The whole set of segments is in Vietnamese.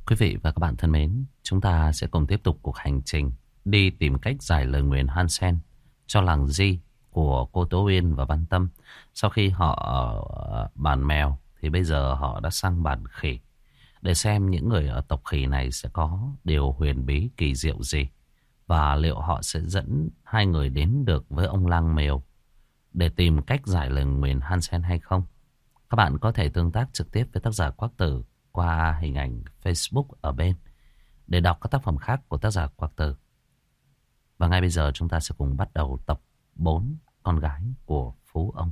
Quý vị và các bạn thân mến, chúng ta sẽ cùng tiếp tục cuộc hành trình đi tìm cách giải lời nguyền Hansen cho làng Di của cô Tố Uyên và Văn Tâm. Sau khi họ ở bàn mèo thì bây giờ họ đã sang bàn khỉ để xem những người ở tộc khỉ này sẽ có điều huyền bí kỳ diệu gì và liệu họ sẽ dẫn hai người đến được với ông lang mèo để tìm cách giải lời nguyền Hansen hay không. Các bạn có thể tương tác trực tiếp với tác giả Quác Tử qua hình ảnh Facebook ở bên để đọc các tác phẩm khác của tác giả Quác Tử. Và ngay bây giờ chúng ta sẽ cùng bắt đầu tập 4 Con gái của Phú Ông.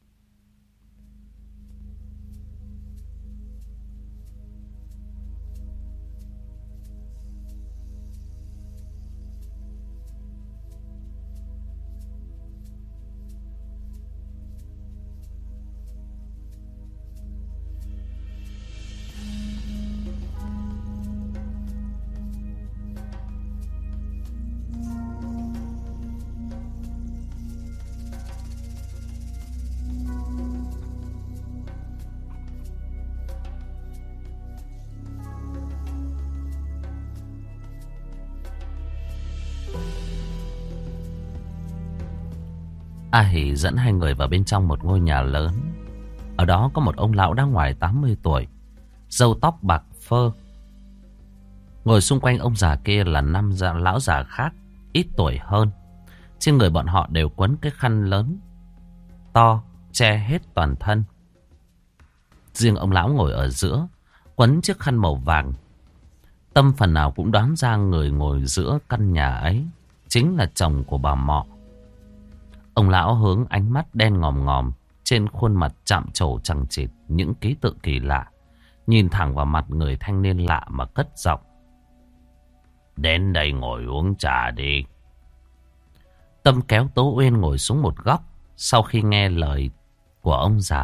A Hỷ dẫn hai người vào bên trong một ngôi nhà lớn. Ở đó có một ông lão đã ngoài 80 tuổi, râu tóc bạc phơ. Ngồi xung quanh ông già kia là 5 lão già khác, ít tuổi hơn. Trên người bọn họ đều quấn cái khăn lớn, to, che hết toàn thân. Riêng ông lão ngồi ở giữa, quấn chiếc khăn màu vàng. Tâm phần nào cũng đoán ra người ngồi giữa căn nhà ấy chính là chồng của bà Mọ. Ông lão hướng ánh mắt đen ngòm ngòm, trên khuôn mặt chạm trổ chằng chịt những ký tự kỳ lạ, nhìn thẳng vào mặt người thanh niên lạ mà cất giọng: "Đến đây ngồi uống trà đi." Tâm kéo Tố Uyên ngồi xuống một góc. Sau khi nghe lời của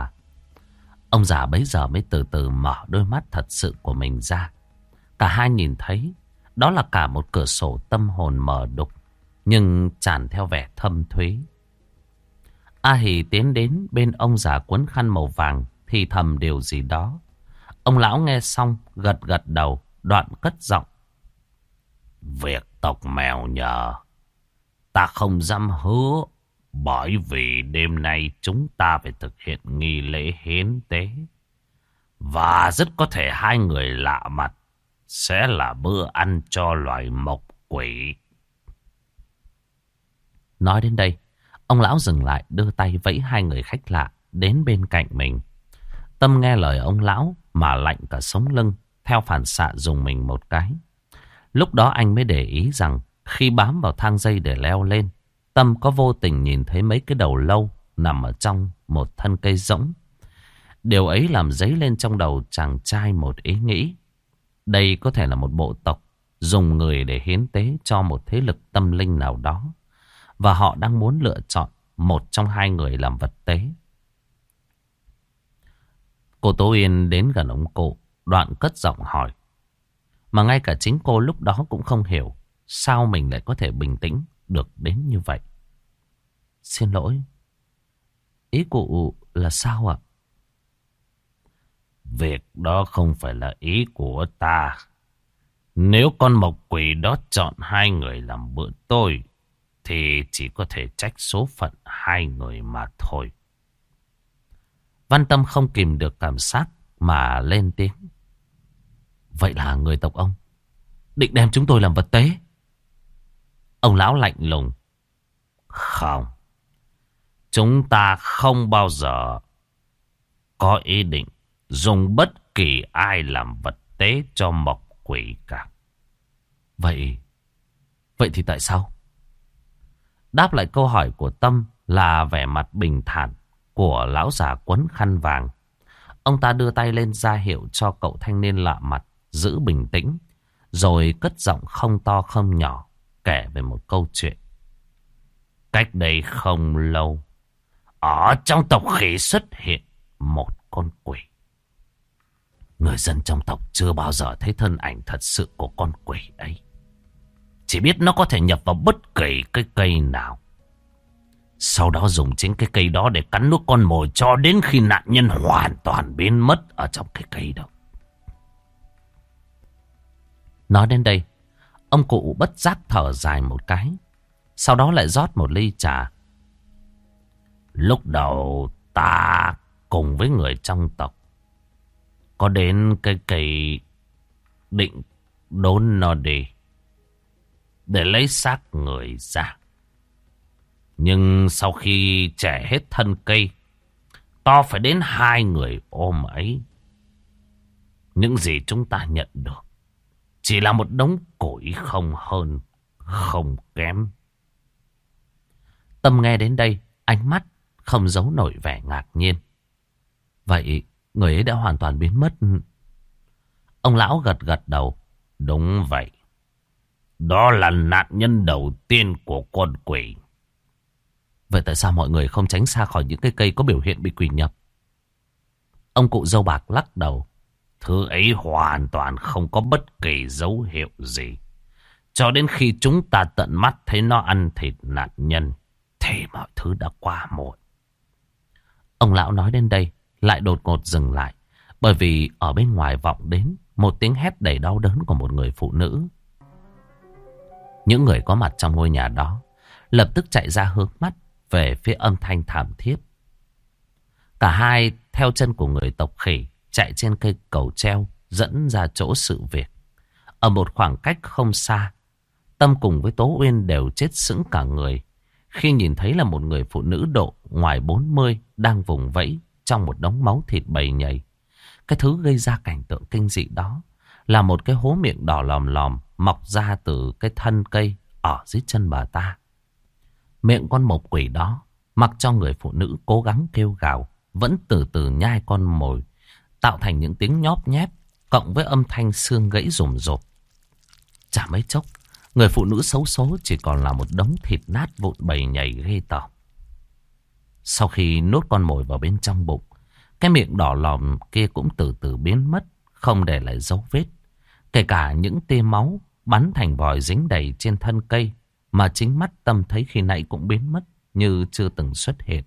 ông già bấy giờ mới từ từ mở đôi mắt thật sự của mình ra. Cả hai nhìn thấy đó là cả một cửa sổ tâm hồn mờ đục, nhưng tràn theo vẻ thâm thúy. A Hỷ tiến đến bên ông già quấn khăn màu vàng, thì thầm điều gì đó. Ông lão nghe xong gật gật đầu, đoạn cất giọng: "Việc tộc mèo nhờ ta không dám hứa, bởi vì đêm nay chúng ta phải thực hiện nghi lễ hiến tế, và rất có thể hai người lạ mặt sẽ là bữa ăn cho loài mộc quỷ." Nói đến đây, ông lão dừng lại, đưa tay vẫy hai người khách lạ đến bên cạnh mình. Tâm nghe lời ông lão mà lạnh cả sống lưng, theo phản xạ dùng mình một cái. Lúc đó anh mới để ý rằng khi bám vào thang dây để leo lên, Tâm có vô tình nhìn thấy mấy cái đầu lâu nằm ở trong một thân cây rỗng. Điều ấy làm dấy lên trong đầu chàng trai một ý nghĩ. Đây có thể là một bộ tộc dùng người để hiến tế cho một thế lực tâm linh nào đó, và họ đang muốn lựa chọn một trong hai người làm vật tế. Cô Tố Uyên đến gần ông cụ, đoạn cất giọng hỏi. Mà ngay cả chính cô lúc đó cũng không hiểu sao mình lại có thể bình tĩnh được đến như vậy. "Xin lỗi, ý cụ là sao ạ?" "Việc đó không phải là ý của ta. Nếu con mộc quỷ đó chọn hai người làm bữa tôi, thì chỉ có thể trách số phận hai người mà thôi." Văn Tâm không kìm được cảm giác mà lên tiếng: "Vậy là người tộc ông định đem chúng tôi làm vật tế?" Ông lão lạnh lùng: "Không, chúng ta không bao giờ có ý định dùng bất kỳ ai làm vật tế cho mộc quỷ cả." Vậy thì tại sao?" Đáp lại câu hỏi của Tâm là vẻ mặt bình thản của lão già quấn khăn vàng. Ông ta đưa tay lên ra hiệu cho cậu thanh niên lạ mặt giữ bình tĩnh, rồi cất giọng không to không nhỏ kể về một câu chuyện. Cách đây không lâu, ở trong tộc khỉ xuất hiện một con quỷ. Người dân trong tộc chưa bao giờ thấy thân ảnh thật sự của con quỷ ấy, chỉ biết nó có thể nhập vào bất kỳ cái cây nào, sau đó dùng chính cái cây đó để cắn nuốt con mồi cho đến khi nạn nhân hoàn toàn biến mất ở trong cái cây đó. Nói đến đây, ông cụ bất giác thở dài một cái. Sau đó lại rót một ly trà. Lúc đầu ta cùng với người trong tộc có đến cái cây định đốn nó đi để lấy xác người ra. Nhưng sau khi chẻ hết thân cây, to phải đến 2 người ôm ấy. Những gì chúng ta nhận được chỉ là một đống củi, không hơn không kém. Tâm nghe đến đây, ánh mắt không giấu nổi vẻ ngạc nhiên. Vậy người ấy đã hoàn toàn biến mất? Ông lão gật gật đầu. Đúng vậy. Đó là nạn nhân đầu tiên của con quỷ. Vậy tại sao mọi người không tránh xa khỏi những cái cây có biểu hiện bị quỷ nhập? Ông cụ râu bạc lắc đầu. Thứ ấy hoàn toàn không có bất kỳ dấu hiệu gì. Cho đến khi chúng ta tận mắt thấy nó ăn thịt nạn nhân, thì mọi thứ đã qua muộn. Ông lão nói đến đây lại đột ngột dừng lại, bởi vì ở bên ngoài vọng đến một tiếng hét đầy đau đớn của một người phụ nữ. Những người có mặt trong ngôi nhà đó lập tức chạy ra hướng mắt về phía âm thanh thảm thiết. Cả hai theo chân của người tộc khỉ chạy trên cây cầu treo dẫn ra chỗ sự việc. Ở một khoảng cách không xa, Tâm cùng với Tố Uyên đều chết sững cả người khi nhìn thấy là một người phụ nữ độ ngoài 40 đang vùng vẫy trong một đống máu thịt bầy nhầy. Cái thứ gây ra cảnh tượng kinh dị đó là một cái hố miệng đỏ lòm lòm mọc ra từ cái thân cây ở dưới chân bà ta. Miệng con mộc quỷ đó mặc cho người phụ nữ cố gắng kêu gào, vẫn từ từ nhai con mồi, tạo thành những tiếng nhóp nhép cộng với âm thanh xương gãy rùm rộp. Chả mấy chốc, người phụ nữ xấu số chỉ còn là một đống thịt nát vụn bầy nhầy ghê tởm. Sau khi nuốt con mồi vào bên trong bụng, cái miệng đỏ lòm kia cũng từ từ biến mất, không để lại dấu vết. Kể cả những tia máu bắn thành vòi dính đầy trên thân cây mà chính mắt Tâm thấy khi nãy cũng biến mất như chưa từng xuất hiện.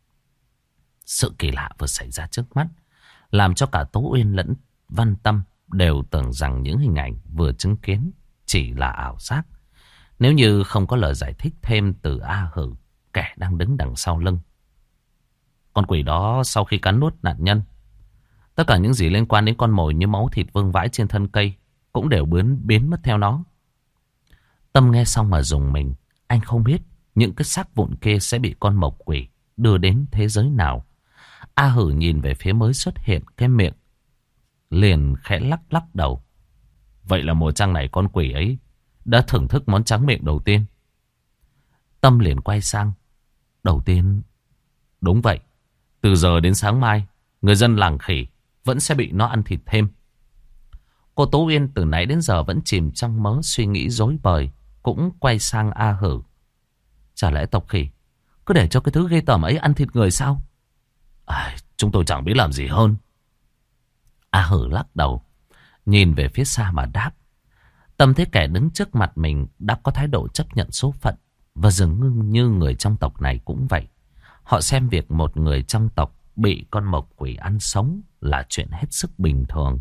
Sự kỳ lạ vừa xảy ra trước mắt làm cho cả Tố Uyên lẫn Văn Tâm đều tưởng rằng những hình ảnh vừa chứng kiến chỉ là ảo giác, nếu như không có lời giải thích thêm từ A Hử, kẻ đang đứng đằng sau lưng. Con quỷ đó sau khi cắn nuốt nạn nhân, tất cả những gì liên quan đến con mồi như máu thịt vương vãi trên thân cây cũng đều biến mất theo nó. Tâm nghe xong mà rùng mình. Anh không biết những cái xác vụn kia sẽ bị con mộc quỷ đưa đến thế giới nào. A Hử nhìn về phía mới xuất hiện cái miệng, liền khẽ lắc lắc đầu. Vậy là mùa trăng này con quỷ ấy đã thưởng thức món tráng miệng đầu tiên. Tâm liền quay sang. Đầu tiên? Đúng vậy. Từ giờ đến sáng mai, người dân làng khỉ vẫn sẽ bị nó ăn thịt thêm. Cô Tố Uyên từ nãy đến giờ vẫn chìm trong mớ suy nghĩ rối bời, cũng quay sang A Hử. Chả lẽ tộc khỉ cứ để cho cái thứ ghê tởm ấy ăn thịt người sao? Chúng tôi chẳng biết làm gì hơn. A Hử lắc đầu, nhìn về phía xa mà đáp. Tâm thấy kẻ đứng trước mặt mình đã có thái độ chấp nhận số phận, và dường như người trong tộc này cũng vậy. Họ xem việc một người trong tộc bị con mộc quỷ ăn sống là chuyện hết sức bình thường.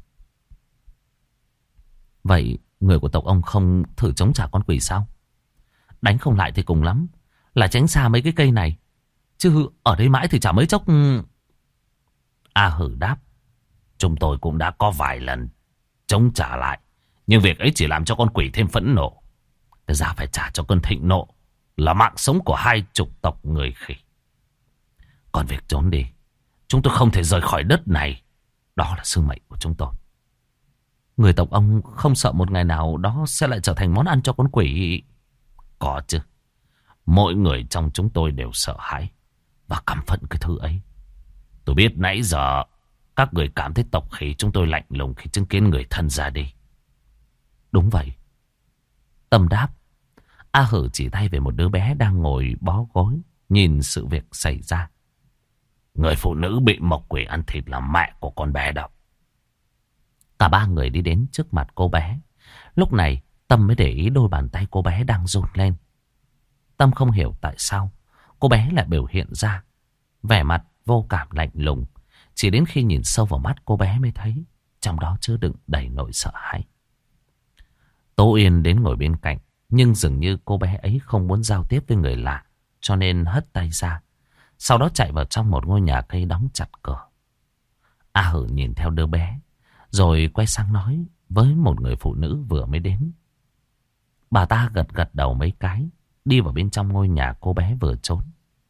Vậy người của tộc ông không thử chống trả con quỷ sao? Đánh không lại thì cùng lắm là tránh xa mấy cái cây này, chứ ở đây mãi thì chả mấy chốc. A Hử đáp. Chúng tôi cũng đã có vài lần chống trả lại, nhưng việc ấy chỉ làm cho con quỷ thêm phẫn nộ. Cái giá phải trả cho cơn thịnh nộ là mạng sống của 20 tộc người khỉ. Còn việc trốn đi, chúng tôi không thể rời khỏi đất này. Đó là sứ mệnh của chúng tôi. Người tộc ông không sợ một ngày nào đó sẽ lại trở thành món ăn cho con quỷ? Có chứ. Mỗi người trong chúng tôi đều sợ hãi và căm phẫn cái thứ ấy. Tôi biết nãy giờ các người cảm thấy tộc khỉ chúng tôi lạnh lùng khi chứng kiến người thân ra đi. Đúng vậy. Tâm đáp. A Hử chỉ tay về một đứa bé đang ngồi bó gối nhìn sự việc xảy ra. Người phụ nữ bị mộc quỷ ăn thịt là mẹ của con bé đó. Cả ba người đi đến trước mặt cô bé. Lúc này Tâm mới để ý đôi bàn tay cô bé đang run lên. Tâm không hiểu tại sao cô bé lại biểu hiện ra vẻ mặt vô cảm lạnh lùng. Chỉ đến khi nhìn sâu vào mắt cô bé mới thấy trong đó chứa đựng đầy nỗi sợ hãi. Tố Uyên đến ngồi bên cạnh, nhưng dường như cô bé ấy không muốn giao tiếp với người lạ, cho nên hất tay ra. Sau đó chạy vào trong một ngôi nhà cây đóng chặt cửa. A Hử nhìn theo đứa bé, rồi quay sang nói với một người phụ nữ vừa mới đến. Bà ta gật gật đầu mấy cái, đi vào bên trong ngôi nhà cô bé vừa trốn.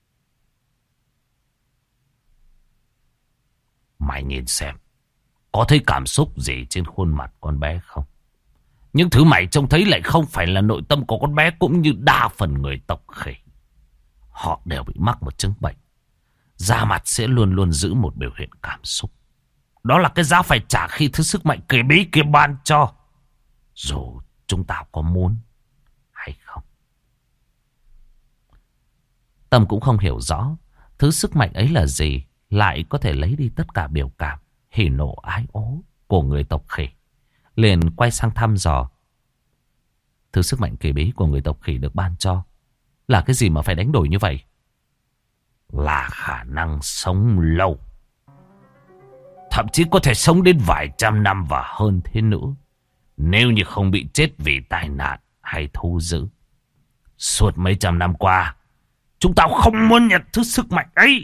Mày nhìn xem, có thấy cảm xúc gì trên khuôn mặt con bé không? Những thứ mày trông thấy lại không phải là nội tâm của con bé, cũng như đa phần người tộc khỉ. Họ đều bị mắc một chứng bệnh. Da mặt sẽ luôn luôn giữ một biểu hiện cảm xúc. Đó là cái giá phải trả khi thứ sức mạnh kỳ bí kia ban cho, dù chúng ta có muốn hay không. Tâm cũng không hiểu rõ thứ sức mạnh ấy là gì, lại có thể lấy đi tất cả biểu cảm hỉ nộ ái ố của người tộc khỉ. Liền quay sang thăm dò. Thứ sức mạnh kỳ bí của người tộc khỉ được ban cho là cái gì mà phải đánh đổi như vậy? Là khả năng sống lâu, thậm chí có thể sống đến vài trăm năm và hơn thế nữa, nếu như không bị chết vì tai nạn hay thu giữ. Suốt mấy trăm năm qua, chúng ta không muốn nhận thứ sức mạnh ấy.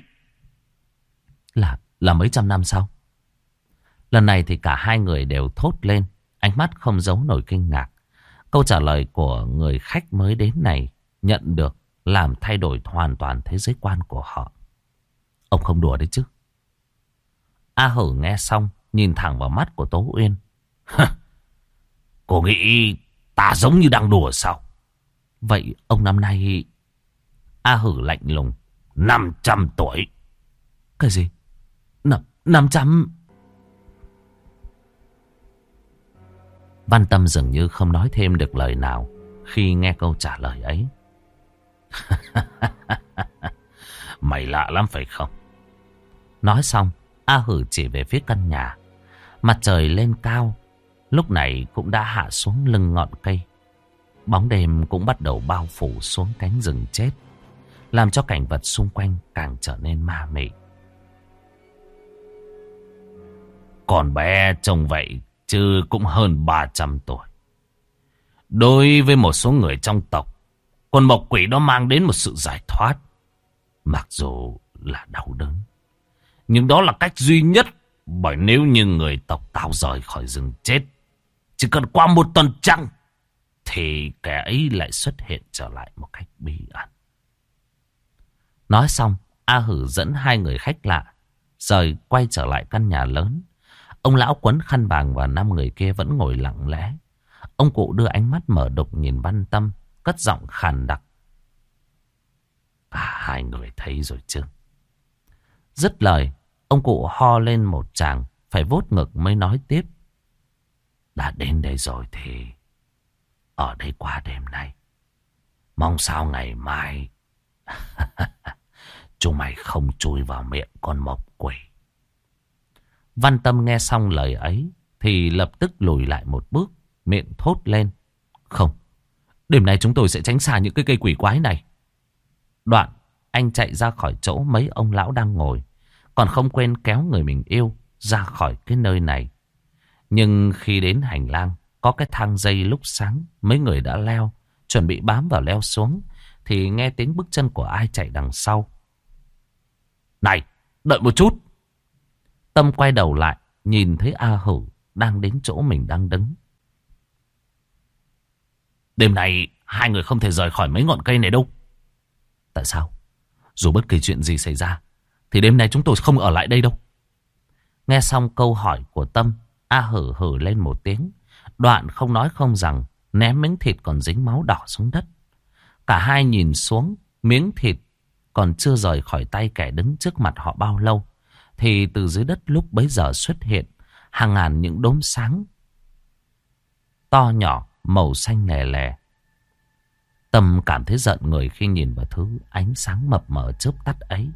Là mấy trăm năm sau? Lần này thì cả hai người đều thốt lên, ánh mắt không giấu nổi kinh ngạc. Câu trả lời của người khách mới đến này nhận được làm thay đổi hoàn toàn thế giới quan của họ. Ông không đùa đấy chứ? A Hử nghe xong, nhìn thẳng vào mắt của Tố Uyên. Cô nghĩ ta giống như đang đùa sao? Vậy ông năm nay... A Hử lạnh lùng. 500 tuổi. Cái gì? 500? Văn Tâm dường như không nói thêm được lời nào khi nghe câu trả lời ấy. Mày lạ lắm phải không? Nói xong, A Hử chỉ về phía căn nhà. Mặt trời lên cao, lúc này cũng đã hạ xuống lưng ngọn cây. Bóng đêm cũng bắt đầu bao phủ xuống cánh rừng chết, làm cho cảnh vật xung quanh càng trở nên ma mị. Con bé trông vậy chứ cũng hơn 300 tuổi. Đối với một số người trong tộc, con mộc quỷ đó mang đến một sự giải thoát. Mặc dù là đau đớn, nhưng đó là cách duy nhất. Bởi nếu như người tộc tao rời khỏi rừng chết, chỉ cần qua một tuần trăng, thì kẻ ấy lại xuất hiện trở lại một cách bí ẩn. Nói xong, A Hử dẫn hai người khách lạ rời quay trở lại căn nhà lớn. Ông lão quấn khăn vàng và 5 người kia vẫn ngồi lặng lẽ. Ông cụ đưa ánh mắt mở đục nhìn Văn Tâm, cất giọng khàn đặc. Cả hai người thấy rồi chứ? Dứt lời, ông cụ ho lên một tràng, phải vuốt ngực mới nói tiếp. Đã đến đây rồi thì ở đây qua đêm nay. Mong sao ngày mai chúng mày không chui vào miệng con mộc quỷ. Văn Tâm nghe xong lời ấy thì lập tức lùi lại một bước, miệng thốt lên. Không, đêm nay chúng tôi sẽ tránh xa những cái cây quỷ quái này. Đoạn, anh chạy ra khỏi chỗ mấy ông lão đang ngồi, còn không quên kéo người mình yêu ra khỏi cái nơi này. Nhưng khi đến hành lang, có cái thang dây lúc sáng, mấy người đã leo, chuẩn bị bám vào leo xuống, thì nghe tiếng bước chân của ai chạy đằng sau. Này, đợi một chút. Tâm quay đầu lại, nhìn thấy A Hử đang đến chỗ mình đang đứng. Đêm nay hai người không thể rời khỏi mấy ngọn cây này đâu. Tại sao? Dù bất kỳ chuyện gì xảy ra thì đêm nay chúng tôi không ở lại đây đâu. Nghe xong câu hỏi của Tâm, A Hử hử lên một tiếng. Đoạn không nói không rằng, ném miếng thịt còn dính máu đỏ xuống đất. Cả hai nhìn xuống, miếng thịt còn chưa rời khỏi tay kẻ đứng trước mặt họ bao lâu, thì từ dưới đất lúc bấy giờ xuất hiện hàng ngàn những đốm sáng to nhỏ, màu xanh lè lè. Tâm cảm thấy giận người khi nhìn vào thứ ánh sáng mập mờ chớp tắt ấy.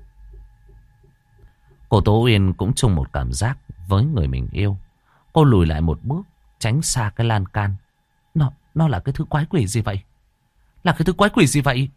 Cô Tố Uyên cũng chung một cảm giác với người mình yêu. Cô lùi lại một bước, tránh xa cái lan can. Nó là cái thứ quái quỷ gì vậy? Là cái thứ quái quỷ gì vậy?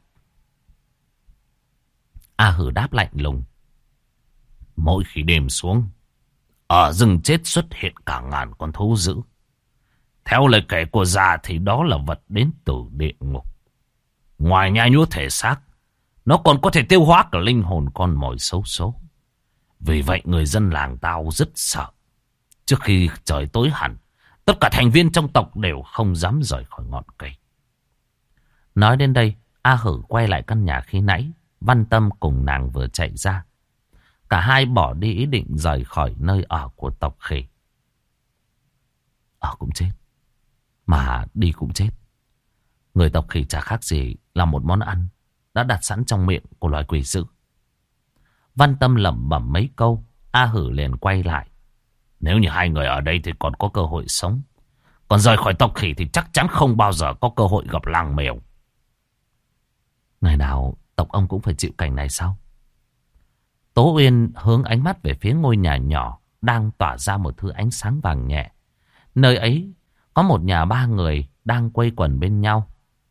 A Hử đáp lạnh lùng. Mỗi khi đêm xuống, ở rừng chết xuất hiện cả ngàn con thú dữ. Theo lời kể của già thì đó là vật đến từ địa ngục. Ngoài nhai nhúa thể xác, nó còn có thể tiêu hóa cả linh hồn con mồi xấu số. Vì vậy người dân làng tao rất sợ. Trước khi trời tối hẳn, tất cả thành viên trong tộc đều không dám rời khỏi ngọn cây. Nói đến đây, A Hử quay lại căn nhà khi nãy. Văn Tâm cùng nàng vừa chạy ra. Cả hai bỏ đi ý định rời khỏi nơi ở của tộc khỉ. Ở cũng chết, mà đi cũng chết. Người tộc khỉ chả khác gì là một món ăn đã đặt sẵn trong miệng của loài quỷ dữ. Văn Tâm lẩm bẩm mấy câu, A Hử liền quay lại. Nếu như hai người ở đây thì còn có cơ hội sống. Còn rời khỏi tộc khỉ thì chắc chắn không bao giờ có cơ hội gặp làng mèo. Ngày nào tộc ông cũng phải chịu cảnh này sao? Tố Uyên hướng ánh mắt về phía ngôi nhà nhỏ đang tỏa ra một thứ ánh sáng vàng nhẹ. Nơi ấy có một nhà ba người đang quây quần bên nhau.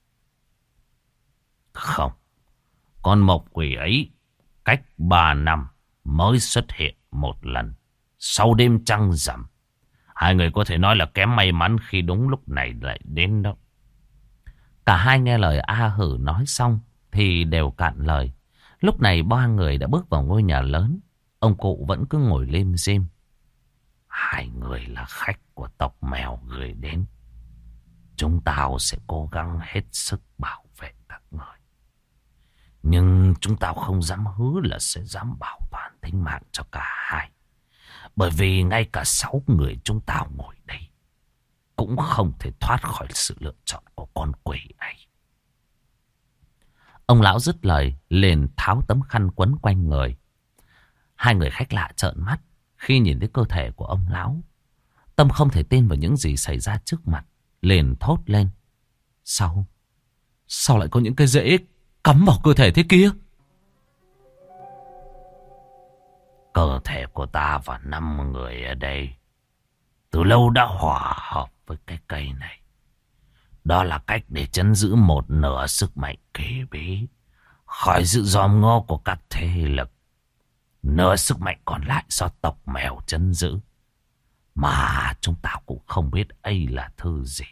Không, con mộc quỷ ấy cách 3 năm mới xuất hiện một lần. Sau đêm trăng rằm, hai người có thể nói là kém may mắn khi đúng lúc này lại đến đó. Cả hai nghe lời A Hử nói xong thì đều cạn lời. Lúc này ba người đã bước vào ngôi nhà lớn. Ông cụ vẫn cứ ngồi lim dim. Hai người là khách của tộc mèo gửi đến. Chúng tao sẽ cố gắng hết sức bảo vệ các người. Nhưng chúng tao không dám hứa là sẽ dám bảo toàn tính mạng cho cả hai. Bởi vì ngay cả 6 người chúng tao ngồi đây cũng không thể thoát khỏi sự lựa chọn của con quỷ ấy. Ông lão dứt lời liền tháo tấm khăn quấn quanh người. Hai người khách lạ trợn mắt khi nhìn thấy cơ thể của ông lão. Tâm không thể tin vào những gì xảy ra trước mặt, liền thốt lên. Sao lại có những cái rễ cắm vào cơ thể thế kia? Cơ thể của ta và 5 người ở đây từ lâu đã hòa hợp với cái cây này. Đó là cách để trấn giữ một nửa sức mạnh kỳ bí khỏi sự dòm ngó của các thế lực. Nửa sức mạnh còn lại do tộc mèo trấn giữ, mà chúng ta cũng không biết ấy là thứ gì.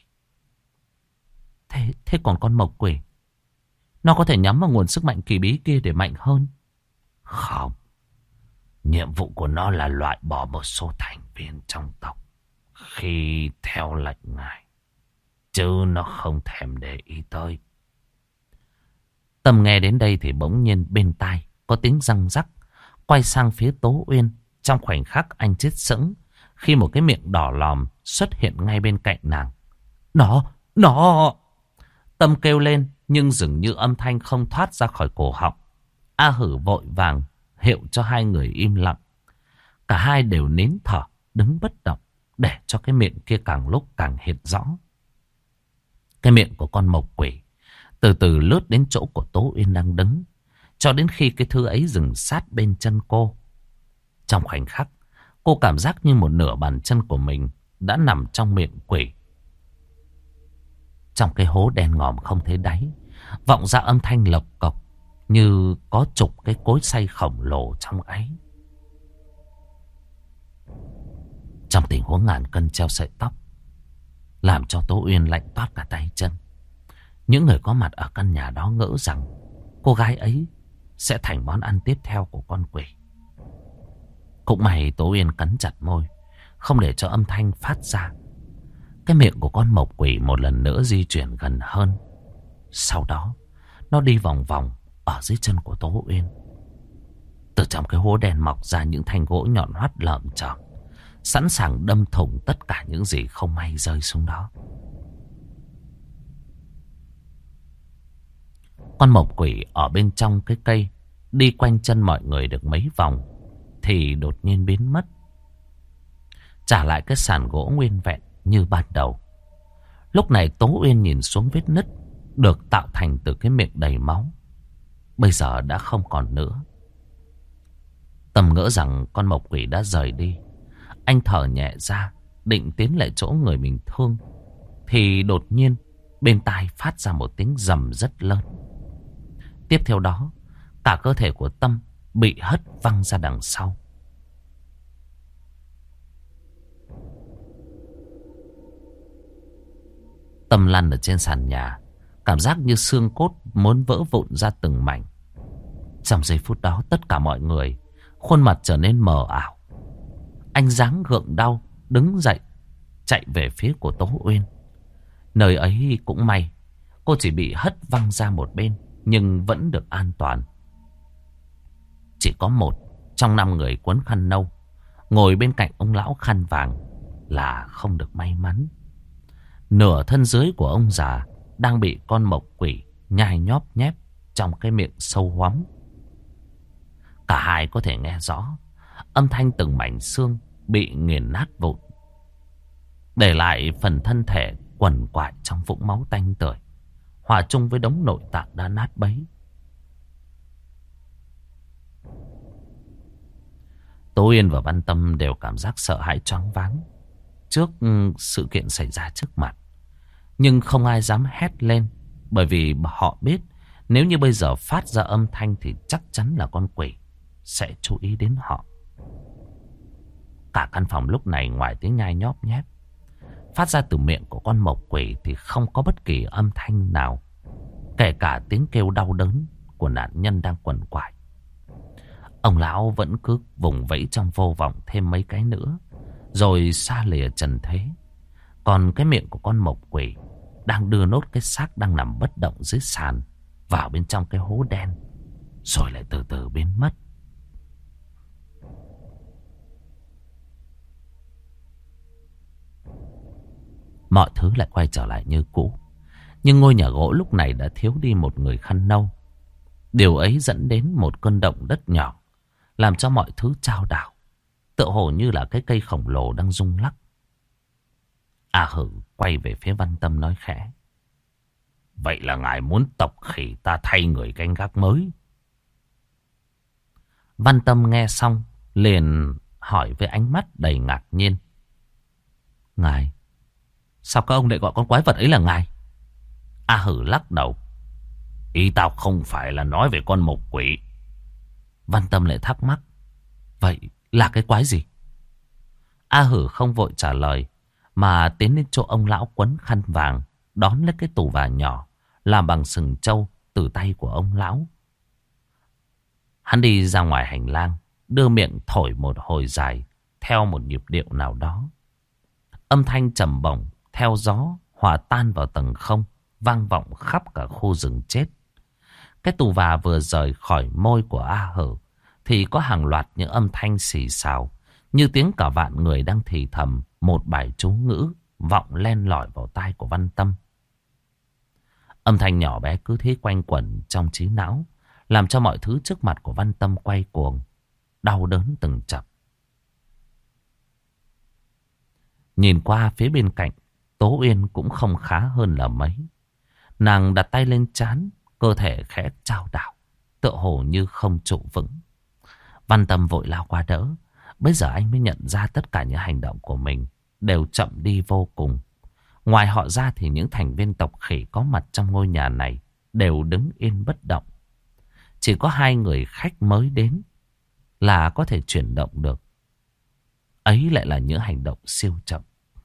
Thế còn con mộc quỷ, nó có thể nhắm vào nguồn sức mạnh kỳ bí kia để mạnh hơn? Không. Nhiệm vụ của nó là loại bỏ một số thành viên trong tộc khi theo lệnh ngài, chứ nó không thèm để ý tới. Tâm nghe đến đây thì bỗng nhiên bên tai có tiếng răng rắc. Quay sang phía Tố Uyên, trong khoảnh khắc anh chết sững khi một cái miệng đỏ lòm xuất hiện ngay bên cạnh nàng. Nó! Tâm kêu lên nhưng dường như âm thanh không thoát ra khỏi cổ họng. A Hử vội vàng hiệu cho hai người im lặng. Cả hai đều nín thở, đứng bất động để cho cái miệng kia càng lúc càng hiện rõ. Cái miệng của con mộc quỷ từ từ lướt đến chỗ của Tố Uyên đang đứng, cho đến khi cái thứ ấy dừng sát bên chân cô. Trong khoảnh khắc, cô cảm giác như một nửa bàn chân của mình đã nằm trong miệng quỷ. Trong cái hố đen ngòm không thấy đáy, vọng ra âm thanh lộc cộc như có chục cái cối xay khổng lồ trong ấy. Trong tình huống ngàn cân treo sợi tóc, làm cho Tố Uyên lạnh toát cả tay chân. Những người có mặt ở căn nhà đó ngỡ rằng cô gái ấy sẽ thành món ăn tiếp theo của con quỷ. Cũng may Tố Uyên cắn chặt môi, không để cho âm thanh phát ra. Cái miệng của con mộc quỷ một lần nữa di chuyển gần hơn. Sau đó, nó đi vòng vòng ở dưới chân của Tố Uyên. Từ trong cái hố đen mọc ra những thanh gỗ nhọn hoắt lởm chởm, sẵn sàng đâm thủng tất cả những gì không may rơi xuống đó. Con mộc quỷ ở bên trong cái cây đi quanh chân mọi người được mấy vòng thì đột nhiên biến mất, trả lại cái sàn gỗ nguyên vẹn như ban đầu. Lúc này Tố Uyên nhìn xuống vết nứt được tạo thành từ cái miệng đầy máu, bây giờ đã không còn nữa. Tâm ngỡ rằng con mộc quỷ đã rời đi. Anh thở nhẹ ra, định tiến lại chỗ người mình thương, thì đột nhiên bên tai phát ra một tiếng rầm rất lớn. Tiếp theo đó, cả cơ thể của Tâm bị hất văng ra đằng sau. Tâm lăn ở trên sàn nhà, cảm giác như xương cốt muốn vỡ vụn ra từng mảnh. Trong giây phút đó tất cả mọi người khuôn mặt trở nên mờ ảo. Anh dáng gượng đau đứng dậy chạy về phía của Tố Uyên. Nơi ấy cũng may, cô chỉ bị hất văng ra một bên nhưng vẫn được an toàn. Chỉ có một trong 5 người quấn khăn nâu ngồi bên cạnh ông lão khăn vàng là không được may mắn. Nửa thân dưới của ông già đang bị con mộc quỷ nhai nhóp nhép trong cái miệng sâu hoắm. Cả hai có thể nghe rõ âm thanh từng mảnh xương bị nghiền nát vụn, để lại phần thân thể quằn quại trong vũng máu tanh tưởi, hòa chung với đống nội tạng đã nát bấy. Tố Uyên và Văn Tâm đều cảm giác sợ hãi choáng váng trước sự kiện xảy ra trước mặt. Nhưng không ai dám hét lên, bởi vì họ biết nếu như bây giờ phát ra âm thanh thì chắc chắn là con quỷ sẽ chú ý đến họ. Cả căn phòng lúc này ngoài tiếng nhai nhóp nhép phát ra từ miệng của con mộc quỷ thì không có bất kỳ âm thanh nào, kể cả tiếng kêu đau đớn của nạn nhân đang quằn quại. Ông lão vẫn cứ vùng vẫy trong vô vọng thêm mấy cái nữa, rồi xa lìa trần thế. Còn cái miệng của con mộc quỷ đang đưa nốt cái xác đang nằm bất động dưới sàn vào bên trong cái hố đen, rồi lại từ từ biến mất. Mọi thứ lại quay trở lại như cũ. Nhưng ngôi nhà gỗ lúc này đã thiếu đi một người khăn nâu. Điều ấy dẫn đến một cơn động đất nhỏ, làm cho mọi thứ chao đảo, tựa hồ như là cái cây khổng lồ đang rung lắc. A Hử quay về phía Văn Tâm nói khẽ: "Vậy là ngài muốn tộc khỉ ta thay người canh gác mới?" Văn Tâm nghe xong liền hỏi với ánh mắt đầy ngạc nhiên: "Ngài, sao các ông lại gọi con quái vật ấy là ngài?" A Hử lắc đầu: "Ý tao không phải là nói về con mộc quỷ." Văn Tâm lại thắc mắc: "Vậy là cái quái gì?" A Hử không vội trả lời, mà tiến đến chỗ ông lão quấn khăn vàng, đón lấy cái tù và nhỏ làm bằng sừng trâu từ tay của ông lão. Hắn đi ra ngoài hành lang, đưa miệng thổi một hồi dài theo một nhịp điệu nào đó. Âm thanh trầm bổng theo gió hòa tan vào tầng không, vang vọng khắp cả khu rừng chết. Cái tù và vừa rời khỏi môi của A Hử thì có hàng loạt những âm thanh xì xào, như tiếng cả vạn người đang thì thầm một bài chú ngữ vọng len lỏi vào tai của Văn Tâm. Âm thanh nhỏ bé cứ thế quanh quẩn trong trí não, làm cho mọi thứ trước mặt của Văn Tâm quay cuồng, đau đớn từng chập. Nhìn qua phía bên cạnh, Tố Uyên cũng không khá hơn là mấy. Nàng đặt tay lên trán, cơ thể khẽ chao đảo, tựa hồ như không trụ vững. Văn Tâm vội lao qua đỡ. Bây giờ anh mới nhận ra tất cả những hành động của mình đều chậm đi vô cùng. Ngoài họ ra thì những thành viên tộc khỉ có mặt trong ngôi nhà này đều đứng yên bất động. Chỉ có 2 người khách mới đến là có thể chuyển động được. Ấy lại là những hành động siêu chậm.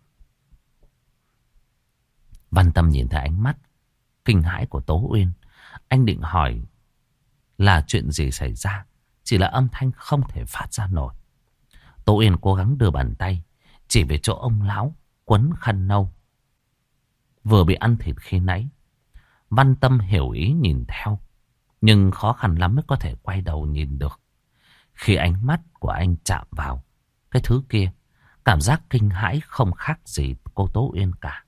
Văn Tâm nhìn thấy ánh mắt kinh hãi của Tố Uyên. Anh định hỏi là chuyện gì xảy ra, chỉ là âm thanh không thể phát ra nổi. Tố Uyên cố gắng đưa bàn tay chỉ về chỗ ông lão quấn khăn nâu vừa bị ăn thịt khi nãy. Văn Tâm hiểu ý nhìn theo, nhưng khó khăn lắm mới có thể quay đầu nhìn được. Khi ánh mắt của anh chạm vào cái thứ kia, cảm giác kinh hãi không khác gì cô Tố Uyên cả.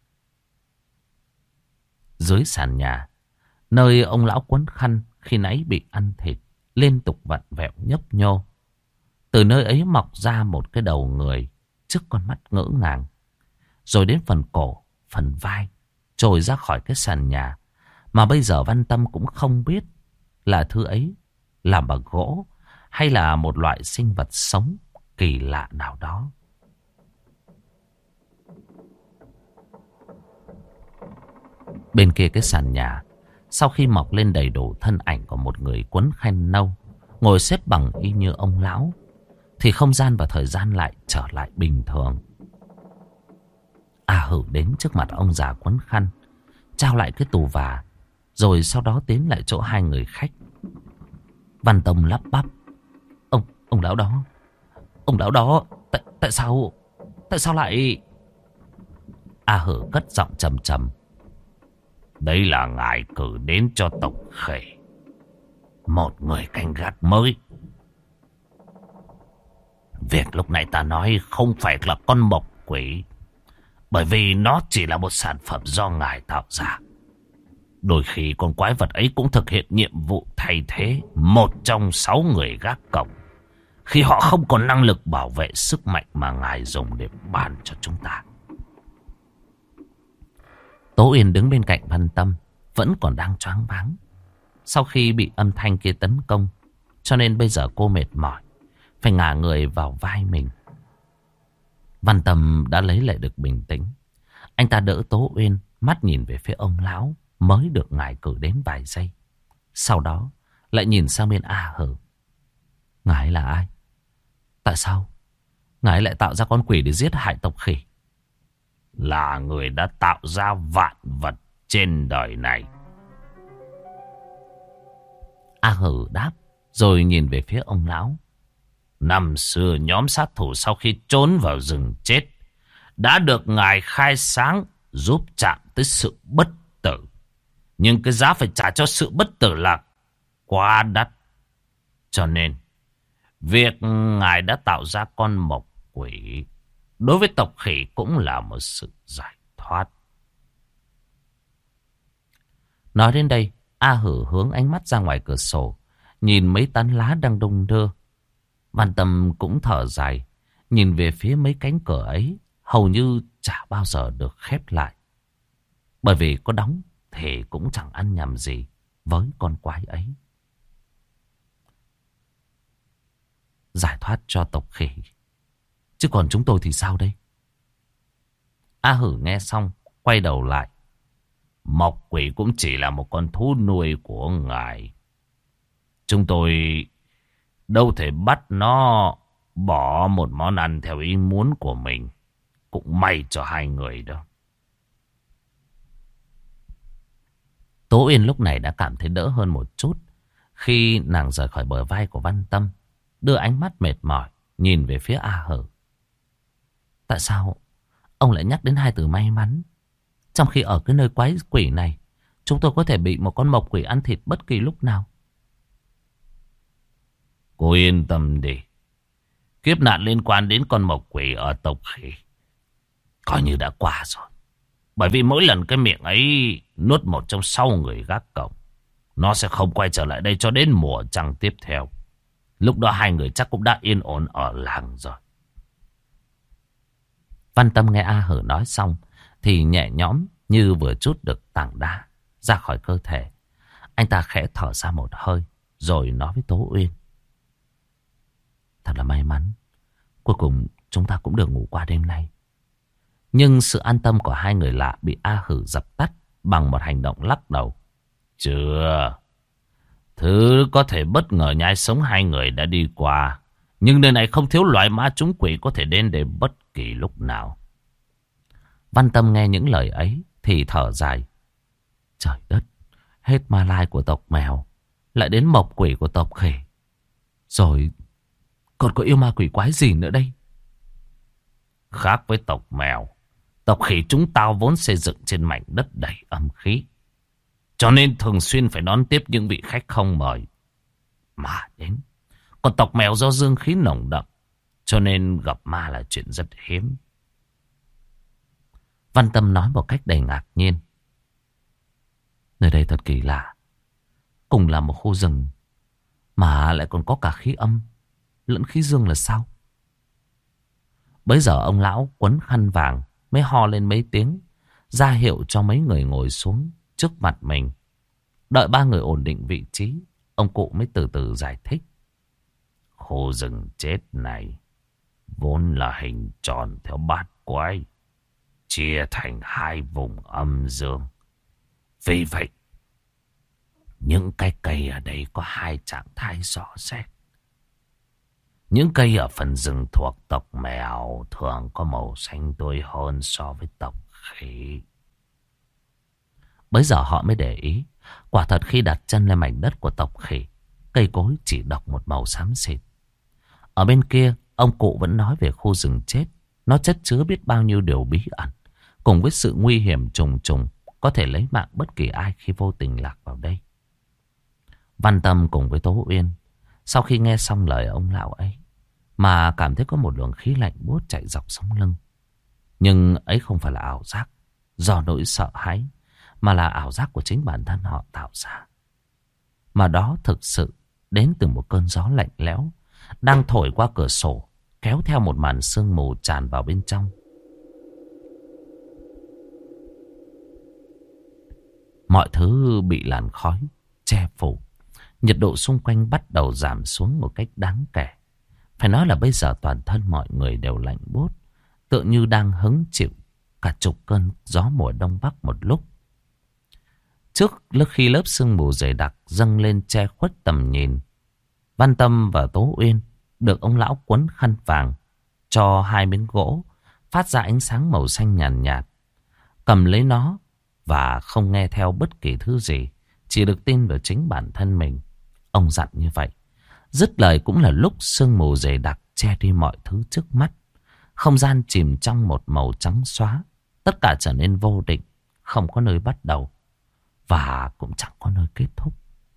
Dưới sàn nhà, nơi ông lão quấn khăn khi nãy bị ăn thịt, liên tục vặn vẹo nhấp nhô. Từ nơi ấy mọc ra một cái đầu người trước con mắt ngỡ ngàng, rồi đến phần cổ, phần vai, trồi ra khỏi cái sàn nhà. Mà bây giờ Văn Tâm cũng không biết là thứ ấy làm bằng gỗ hay là một loại sinh vật sống kỳ lạ nào đó. Bên kia cái sàn nhà, sau khi mọc lên đầy đủ thân ảnh của một người quấn khăn nâu, ngồi xếp bằng y như ông lão, thì không gian và thời gian lại trở lại bình thường. A Hử đến trước mặt ông già quấn khăn, trao lại cái tù và, rồi sau đó tiến lại chỗ hai người khách. Văn Tâm lắp bắp. Ông lão đó, ông lão đó, tại sao lại... A Hử cất giọng trầm trầm. Đấy là ngài cử đến cho tộc Khỉ một người canh gác mới. Việc lúc nãy ta nói không phải là con mộc quỷ, bởi vì nó chỉ là một sản phẩm do ngài tạo ra. Đôi khi con quái vật ấy cũng thực hiện nhiệm vụ thay thế một trong 6 người gác cổng, khi họ không còn năng lực bảo vệ sức mạnh mà ngài dùng để ban cho chúng ta. Tố Uyên đứng bên cạnh Văn Tâm, vẫn còn đang choáng váng. Sau khi bị âm thanh kia tấn công, cho nên bây giờ cô mệt mỏi, phải ngả người vào vai mình. Văn Tâm đã lấy lại được bình tĩnh. Anh ta đỡ Tố Uyên, mắt nhìn về phía ông lão mới được ngài cử đến vài giây. Sau đó lại nhìn sang bên A Hử. Ngài là ai? Tại sao ngài lại tạo ra con quỷ để giết hại tộc Khỉ? Là người đã tạo ra vạn vật trên đời này. A Hử đáp, rồi nhìn về phía ông lão. Năm xưa nhóm sát thủ sau khi trốn vào rừng chết đã được ngài khai sáng, giúp chạm tới sự bất tử. Nhưng cái giá phải trả cho sự bất tử là quá đắt. Cho nên việc ngài đã tạo ra con mộc quỷ đối với tộc Khỉ cũng là một sự giải thoát. Nói đến đây, A Hử hướng ánh mắt ra ngoài cửa sổ, nhìn mấy tán lá đang đung đưa. Văn Tâm cũng thở dài, nhìn về phía mấy cánh cửa ấy, hầu như chả bao giờ được khép lại. Bởi vì có đóng thì cũng chẳng ăn nhầm gì với con quái ấy. Giải thoát cho tộc Khỉ, chứ còn chúng tôi thì sao đây? A Hử nghe xong, quay đầu lại. Mộc quỷ cũng chỉ là một con thú nuôi của ngài. Chúng tôi đâu thể bắt nó bỏ một món ăn theo ý muốn của mình. Cũng may cho hai người đó. Tố Uyên lúc này đã cảm thấy đỡ hơn một chút, khi nàng rời khỏi bờ vai của Văn Tâm, đưa ánh mắt mệt mỏi nhìn về phía A Hử. Tại sao ông lại nhắc đến hai từ may mắn, trong khi ở cái nơi quái quỷ này chúng tôi có thể bị một con mộc quỷ ăn thịt bất kỳ lúc nào? Cô yên tâm đi. Kiếp nạn liên quan đến con mộc quỷ ở tộc Khỉ coi như đã qua rồi. Bởi vì mỗi lần cái miệng ấy nuốt một trong 6 người gác cổng, nó sẽ không quay trở lại đây cho đến mùa trăng tiếp theo. Lúc đó hai người chắc cũng đã yên ổn ở làng rồi. Văn Tâm nghe A Hử nói xong thì nhẹ nhõm như vừa trút được tảng đá ra khỏi cơ thể. Anh ta khẽ thở ra một hơi, rồi nói với Tố Uyên. Thật là may mắn, cuối cùng chúng ta cũng được ngủ qua đêm nay. Nhưng sự an tâm của hai người lạ bị A Hử dập tắt bằng một hành động lắc đầu. Chưa. Thứ có thể bất ngờ nhai sống hai người đã đi qua. Nhưng nơi này không thiếu loại ma trúng quỷ có thể đến để bất kỳ lúc nào. Văn Tâm nghe những lời ấy thì thở dài. Trời đất, hết ma lai của tộc mèo, lại đến mộc quỷ của tộc Khỉ. Rồi còn có yêu ma quỷ quái gì nữa đây? Khác với tộc mèo, tộc Khỉ chúng tao vốn xây dựng trên mảnh đất đầy âm khí, cho nên thường xuyên phải đón tiếp những vị khách không mời mà đến. Còn tộc mèo do dương khí nồng đậm, cho nên gặp ma là chuyện rất hiếm. Văn Tâm nói một cách đầy ngạc nhiên. Nơi đây thật kỳ lạ. Cùng là một khu rừng mà lại còn có cả khí âm lẫn khí dương là sao? Bấy giờ ông lão quấn khăn vàng mới ho lên mấy tiếng, ra hiệu cho mấy người ngồi xuống trước mặt mình. Đợi ba người ổn định vị trí, ông cụ mới từ từ giải thích. Khu rừng chết này vốn là hình tròn theo bát quái, chia thành hai vùng âm dương. Vì vậy, những cái cây ở đây có hai trạng thái rõ rệt. Những cây ở phần rừng thuộc tộc mèo thường có màu xanh tươi hơn so với tộc Khỉ. Bấy giờ họ mới để ý. Quả thật khi đặt chân lên mảnh đất của tộc khỉ, cây cối chỉ đọc một màu xám xịt. Ở bên kia, ông cụ vẫn nói về khu rừng chết. Nó chất chứa biết bao nhiêu điều bí ẩn, cùng với sự nguy hiểm trùng trùng, có thể lấy mạng bất kỳ ai khi vô tình lạc vào đây. Văn Tâm cùng với Tố Uyên, sau khi nghe xong lời ông lão ấy, mà cảm thấy có một luồng khí lạnh buốt chạy dọc sống lưng. Nhưng ấy không phải là ảo giác do nỗi sợ hãi, mà là ảo giác của chính bản thân họ tạo ra. Mà đó thực sự đến từ một cơn gió lạnh lẽo đang thổi qua cửa sổ, kéo theo một màn sương mù tràn vào bên trong. Mọi thứ bị làn khói che phủ. Nhiệt độ xung quanh bắt đầu giảm xuống một cách đáng kể. Phải nói là bây giờ toàn thân mọi người đều lạnh buốt, tựa như đang hứng chịu cả chục cơn gió mùa đông bắc một lúc. Trước khi lớp sương mù dày đặc dâng lên che khuất tầm nhìn, Văn Tâm và Tố Uyên được ông lão quấn khăn vàng cho hai miếng gỗ phát ra ánh sáng màu xanh nhàn nhạt. Cầm lấy nó và không nghe theo bất kỳ thứ gì, chỉ được tin vào chính bản thân mình. Ông dặn như vậy. Dứt lời cũng là lúc sương mù dày đặc che đi mọi thứ trước mắt. Không gian chìm trong một màu trắng xóa. Tất cả trở nên vô định, không có nơi bắt đầu và cũng chẳng có nơi kết thúc.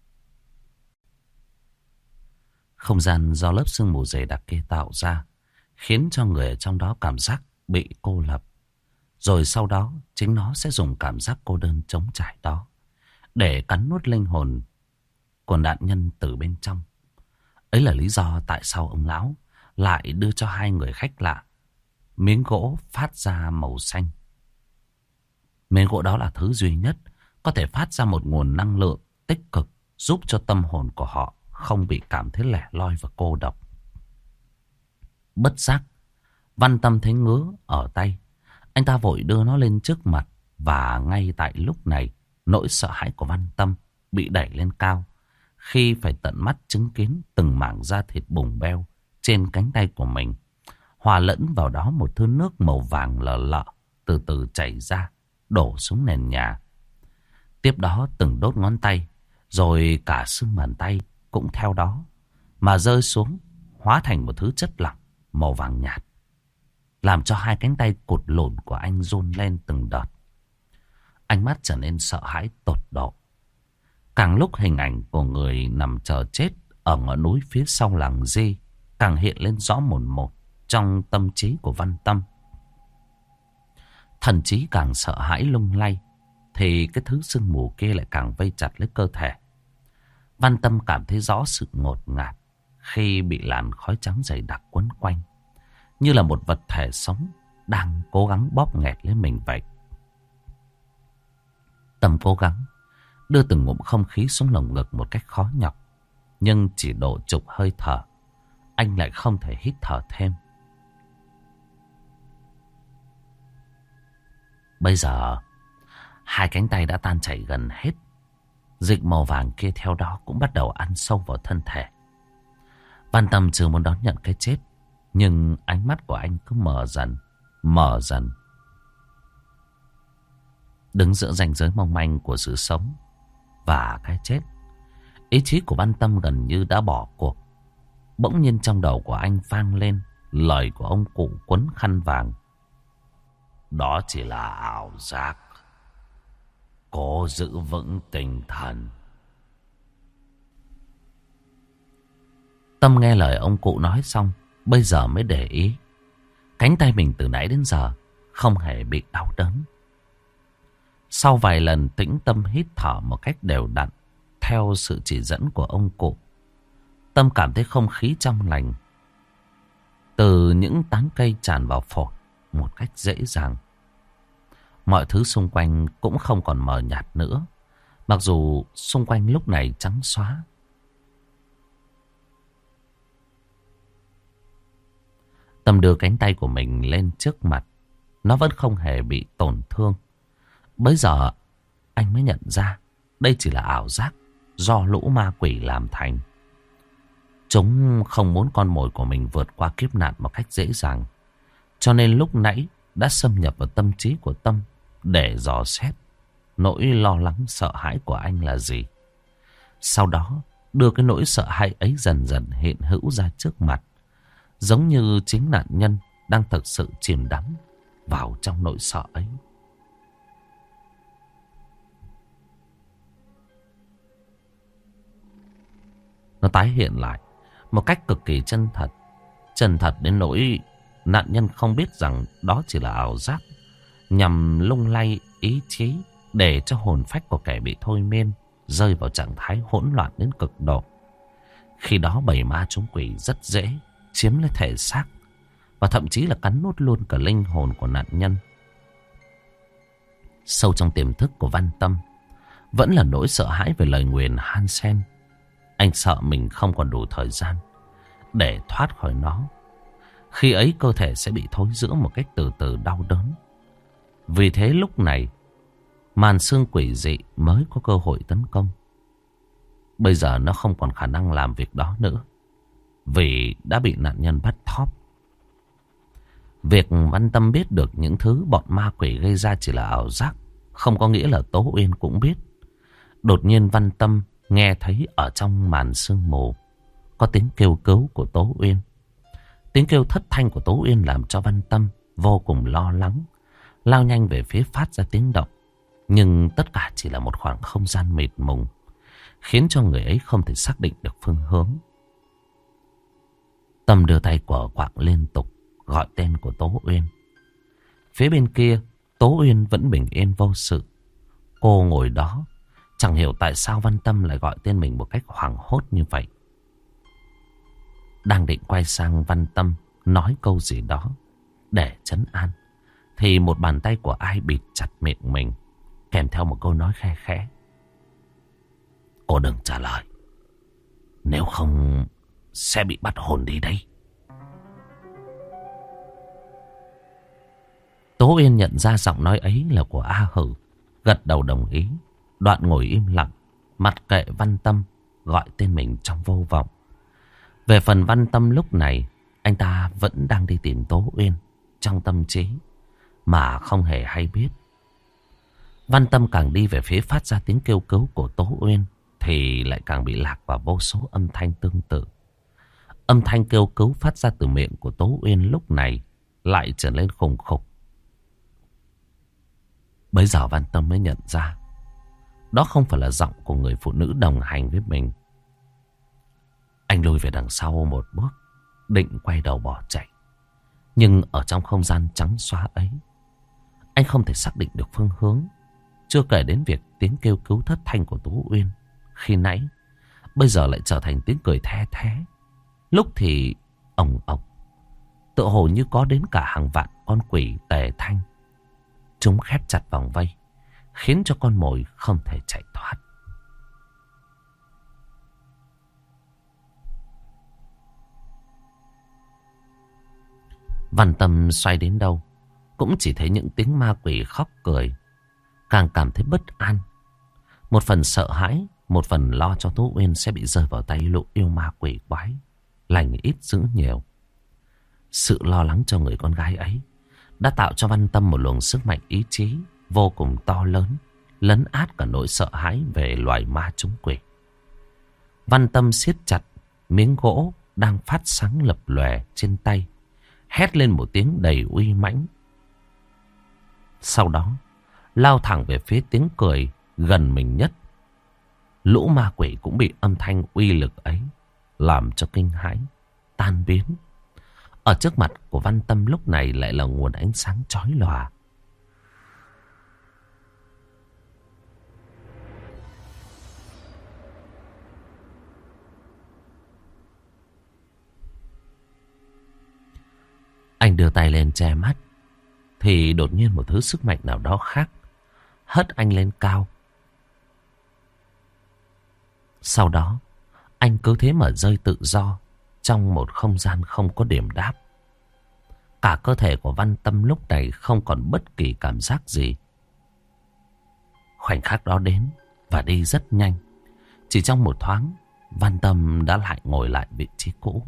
Không gian do lớp sương mù dày đặc kia tạo ra khiến cho người ở trong đó cảm giác bị cô lập. Rồi sau đó chính nó sẽ dùng cảm giác cô đơn trống trải đó để cắn nuốt linh hồn của nạn nhân từ bên trong. Ấy là lý do tại sao ông lão lại đưa cho hai người khách lạ miếng gỗ phát ra màu xanh. Miếng gỗ đó là thứ duy nhất có thể phát ra một nguồn năng lượng tích cực, giúp cho tâm hồn của họ không bị cảm thấy lẻ loi và cô độc. Bất giác, Văn Tâm thấy ngứa ở tay. Anh ta vội đưa nó lên trước mặt. Và ngay tại lúc này, nỗi sợ hãi của Văn Tâm bị đẩy lên cao khi phải tận mắt chứng kiến từng mảng da thịt bùng beo trên cánh tay của mình, hòa lẫn vào đó một thứ nước màu vàng lờ lợ từ từ chảy ra, đổ xuống nền nhà. Tiếp đó từng đốt ngón tay, rồi cả xương bàn tay cũng theo đó mà rơi xuống, hóa thành một thứ chất lỏng màu vàng nhạt, làm cho hai cánh tay cụt lủn của anh run lên từng đợt. Ánh mắt trở nên sợ hãi tột độ. Càng lúc hình ảnh của người nằm chờ chết ở ngọn núi phía sau làng Di càng hiện lên rõ mồn một trong tâm trí của Văn Tâm. Thần trí càng sợ hãi lung lay, thì cái thứ sương mù kia lại càng vây chặt lấy cơ thể. Văn Tâm cảm thấy rõ sự ngột ngạt khi bị làn khói trắng dày đặc quấn quanh, như là một vật thể sống đang cố gắng bóp nghẹt lấy mình vậy. Tâm cố gắng đưa từng ngụm không khí xuống lồng ngực một cách khó nhọc, nhưng chỉ độ chục hơi thở, anh lại không thể hít thở thêm. Bây giờ, hai cánh tay đã tan chảy gần hết. Dịch màu vàng kia theo đó cũng bắt đầu ăn sâu vào thân thể. Văn Tâm chưa muốn đón nhận cái chết, nhưng ánh mắt của anh cứ mở dần. Đứng giữa ranh giới mong manh của sự sống và cái chết, ý chí của Văn Tâm gần như đã bỏ cuộc. Bỗng nhiên trong đầu của anh vang lên lời của ông cụ quấn khăn vàng. Đó chỉ là ảo giác. Cố giữ vững tinh thần. Tâm nghe lời ông cụ nói xong, bây giờ mới để ý. Cánh tay mình từ nãy đến giờ không hề bị đau đớn. Sau vài lần tĩnh tâm hít thở một cách đều đặn theo sự chỉ dẫn của ông cụ, Tâm cảm thấy không khí trong lành từ những tán cây tràn vào phổi một cách dễ dàng. Mọi thứ xung quanh cũng không còn mờ nhạt nữa, mặc dù xung quanh lúc này trắng xóa. Tâm đưa cánh tay của mình lên trước mặt, nó vẫn không hề bị tổn thương. Bấy giờ anh mới nhận ra đây chỉ là ảo giác do lũ ma quỷ làm thành. Chúng không muốn con mồi của mình vượt qua kiếp nạn một cách dễ dàng, cho nên lúc nãy đã xâm nhập vào tâm trí của Tâm để dò xét nỗi lo lắng sợ hãi của anh là gì. Sau đó đưa cái nỗi sợ hãi ấy dần dần hiện hữu ra trước mặt. Giống như chính nạn nhân đang thực sự chìm đắm vào trong nỗi sợ ấy. Nó tái hiện lại một cách cực kỳ chân thật. Chân thật đến nỗi nạn nhân không biết rằng đó chỉ là ảo giác, nhằm lung lay ý chí để cho hồn phách của kẻ bị thôi miên rơi vào trạng thái hỗn loạn đến cực độ. Khi đó bầy ma trúng quỷ rất dễ chiếm lấy thể xác và thậm chí là cắn nuốt luôn cả linh hồn của nạn nhân. Sâu trong tiềm thức của Văn Tâm vẫn là nỗi sợ hãi về lời nguyền Hansen. Anh sợ mình không còn đủ thời gian để thoát khỏi nó. Khi ấy cơ thể sẽ bị thối rữa một cách từ từ đau đớn. Vì thế lúc này màn xương quỷ dị mới có cơ hội tấn công. Bây giờ nó không còn khả năng làm việc đó nữa, vì đã bị nạn nhân bắt thóp. Việc Văn Tâm biết được những thứ bọn ma quỷ gây ra chỉ là ảo giác không có nghĩa là Tố Uyên cũng biết. Đột nhiên Văn Tâm nghe thấy ở trong màn sương mù có tiếng kêu cứu của Tố Uyên. Tiếng kêu thất thanh của Tố Uyên làm cho Văn Tâm vô cùng lo lắng, lao nhanh về phía phát ra tiếng động. Nhưng tất cả chỉ là một khoảng không gian mịt mùng, khiến cho người ấy không thể xác định được phương hướng. Tâm đưa tay quờ quạng liên tục gọi tên của Tố Uyên. Phía bên kia Tố Uyên vẫn bình yên vô sự. Cô ngồi đó chẳng hiểu tại sao Văn Tâm lại gọi tên mình một cách hoảng hốt như vậy. Đang định quay sang Văn Tâm nói câu gì đó để trấn an, thì một bàn tay của ai bịt chặt miệng mình, kèm theo một câu nói khe khẽ: "Cô đừng trả lời, nếu không sẽ bị bắt hồn đi đây." Tố Uyên nhận ra giọng nói ấy là của A Hử, gật đầu đồng ý, đoạn ngồi im lặng, mặc kệ Văn Tâm gọi tên mình trong vô vọng. Về phần Văn Tâm lúc này, anh ta vẫn đang đi tìm Tố Uyên trong tâm trí mà không hề hay biết. Văn Tâm càng đi về phía phát ra tiếng kêu cứu của Tố Uyên thì lại càng bị lạc vào vô số âm thanh tương tự. Âm thanh kêu cứu phát ra từ miệng của Tố Uyên lúc này lại trở lên khủng khục. Bấy giờ Văn Tâm mới nhận ra đó không phải là giọng của người phụ nữ đồng hành với mình. Anh lùi về đằng sau một bước, định quay đầu bỏ chạy. Nhưng ở trong không gian trắng xóa ấy, anh không thể xác định được phương hướng. Chưa kể đến việc tiếng kêu cứu thất thanh của Tố Uyên khi nãy bây giờ lại trở thành tiếng cười the thé, lúc thì ồng ộc, tựa hồ như có đến cả hàng vạn con quỷ tề thanh. Chúng khép chặt vòng vây, khiến cho con mồi không thể chạy thoát. Văn Tâm xoay đến đâu cũng chỉ thấy những tiếng ma quỷ khóc cười, càng cảm thấy bất an. Một phần sợ hãi, một phần lo cho Tố Uyên sẽ bị rơi vào tay lũ yêu ma quỷ quái, lành ít dữ nhiều. Sự lo lắng cho người con gái ấy đã tạo cho Văn Tâm một luồng sức mạnh ý chí vô cùng to lớn, lấn át cả nỗi sợ hãi về loài ma trúng quỷ. Văn Tâm siết chặt miếng gỗ đang phát sáng lập lòe trên tay, hét lên một tiếng đầy uy mãnh. Sau đó lao thẳng về phía tiếng cười gần mình nhất. Lũ ma quỷ cũng bị âm thanh uy lực ấy làm cho kinh hãi, tan biến. Ở trước mặt của Văn Tâm lúc này lại là nguồn ánh sáng chói lòa. Anh đưa tay lên che mắt, thì đột nhiên một thứ sức mạnh nào đó khác hất anh lên cao. Sau đó anh cứ thế mà rơi tự do trong một không gian không có điểm đáp. Cả cơ thể của Văn Tâm lúc này không còn bất kỳ cảm giác gì. Khoảnh khắc đó đến và đi rất nhanh. Chỉ trong một thoáng, Văn Tâm đã lại ngồi lại vị trí cũ.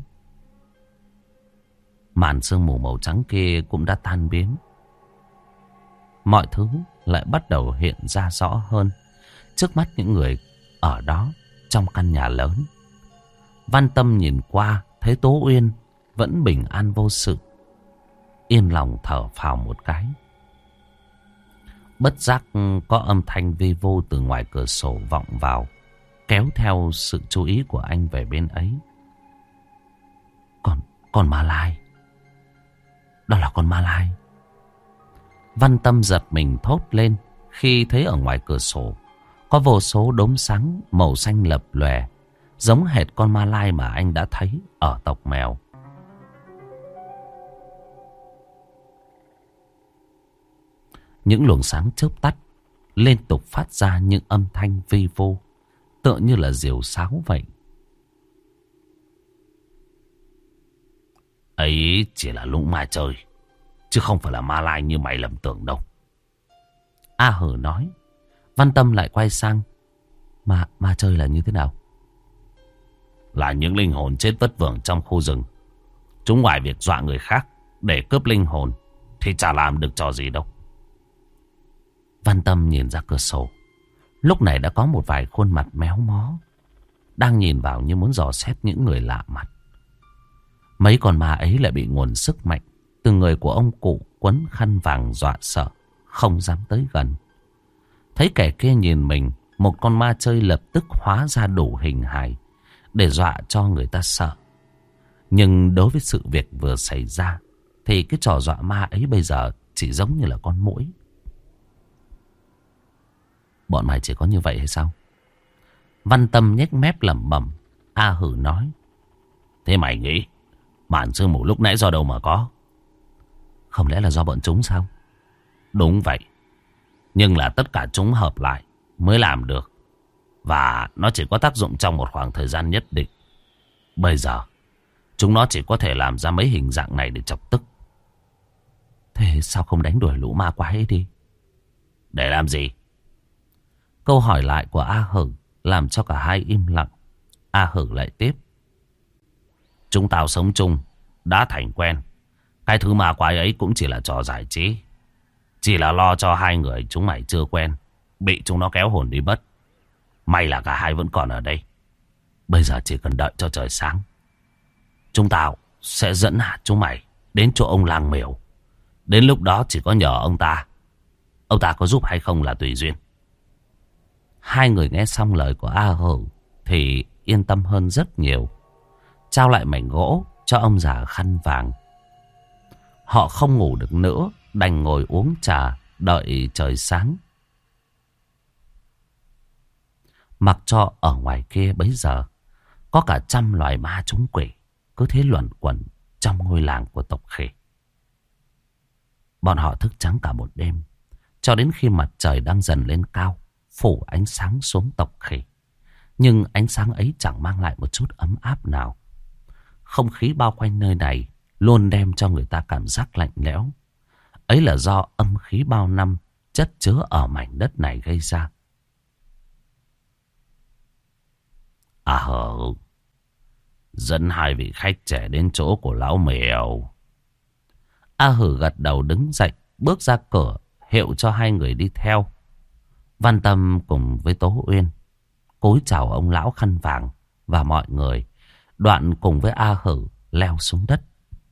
Màn sương mù màu trắng kia cũng đã tan biến. mọi thứ lại bắt đầu hiện ra rõ hơn trước mắt những người ở đó trong căn nhà lớn. Văn Tâm nhìn qua thấy Tố Uyên vẫn bình an vô sự, yên lòng thở phào một cái. Bất giác có âm thanh vi vu từ ngoài cửa sổ vọng vào, kéo theo sự chú ý của anh về bên ấy. Con ma lai. Đó là con ma lai. Văn Tâm giật mình thốt lên khi thấy ở ngoài cửa sổ có vô số đốm sáng màu xanh lập lòe, giống hệt con ma lai mà anh đã thấy ở tộc mèo. Những luồng sáng chớp tắt, liên tục phát ra những âm thanh vi vô, tựa như là diều sáo vậy. Ấy chỉ là lũ ma chơi, chứ không phải là ma lai như mày lầm tưởng đâu. A Hử nói. Văn Tâm lại quay sang. Ma chơi là như thế nào? Là những linh hồn chết vất vưởng trong khu rừng. Chúng ngoài việc dọa người khác để cướp linh hồn thì chả làm được trò gì đâu. Văn Tâm nhìn ra cửa sổ. Lúc này đã có một vài khuôn mặt méo mó đang nhìn vào như muốn dò xét những người lạ mặt. Mấy con ma ấy lại bị nguồn sức mạnh từ người của ông cụ quấn khăn vàng dọa sợ, không dám tới gần. Thấy kẻ kia nhìn mình, một con ma chơi lập tức hóa ra đủ hình hài để dọa cho người ta sợ. Nhưng đối với sự việc vừa xảy ra thì cái trò dọa ma ấy bây giờ chỉ giống như là con muỗi. Bọn mày chỉ có như vậy hay sao? Văn Tâm nhếch mép lẩm bẩm. A Hử nói. Thế mày nghĩ màn sương mù lúc nãy do đâu mà có? Không lẽ là do bọn chúng sao? Đúng vậy. Nhưng là tất cả chúng hợp lại mới làm được. Và nó chỉ có tác dụng trong một khoảng thời gian nhất định. Bây giờ chúng nó chỉ có thể làm ra mấy hình dạng này để chọc tức. Thế sao không đánh đuổi lũ ma quái ấy đi? Để làm gì? Câu hỏi lại của A Hử làm cho cả hai im lặng. A Hử lại tiếp. Chúng tao sống chung, đã thành quen. Cái thứ ma quái ấy cũng chỉ là trò giải trí. Chỉ là lo cho hai người chúng mày chưa quen, bị chúng nó kéo hồn đi mất. May là cả hai vẫn còn ở đây. Bây giờ chỉ cần đợi cho trời sáng, chúng tao sẽ dẫn chúng mày đến chỗ ông Lang Miểu. Đến lúc đó chỉ có nhờ ông ta. Ông ta có giúp hay không là tùy duyên. Hai người nghe xong lời của A Hử thì yên tâm hơn rất nhiều. Trao lại mảnh gỗ cho ông già khăn vàng. Họ không ngủ được nữa, đành ngồi uống trà đợi trời sáng. Mặc cho ở ngoài kia bấy giờ có cả trăm loài ma trúng quỷ cứ thế luẩn quẩn trong ngôi làng của tộc Khỉ. Bọn họ thức trắng cả một đêm, cho đến khi mặt trời đang dần lên cao, phủ ánh sáng xuống tộc Khỉ. Nhưng ánh sáng ấy chẳng mang lại một chút ấm áp nào. Không khí bao quanh nơi này luôn đem cho người ta cảm giác lạnh lẽo. Ấy là do âm khí bao năm chất chứa ở mảnh đất này gây ra. À hờ, dẫn hai vị khách trẻ đến chỗ của lão Mèo. A Hử gật đầu đứng dậy, bước ra cửa, hiệu cho hai người đi theo. Văn Tâm cùng với Tố Uyên cúi chào ông lão khăn vàng và mọi người, đoạn cùng với A Hử leo xuống đất,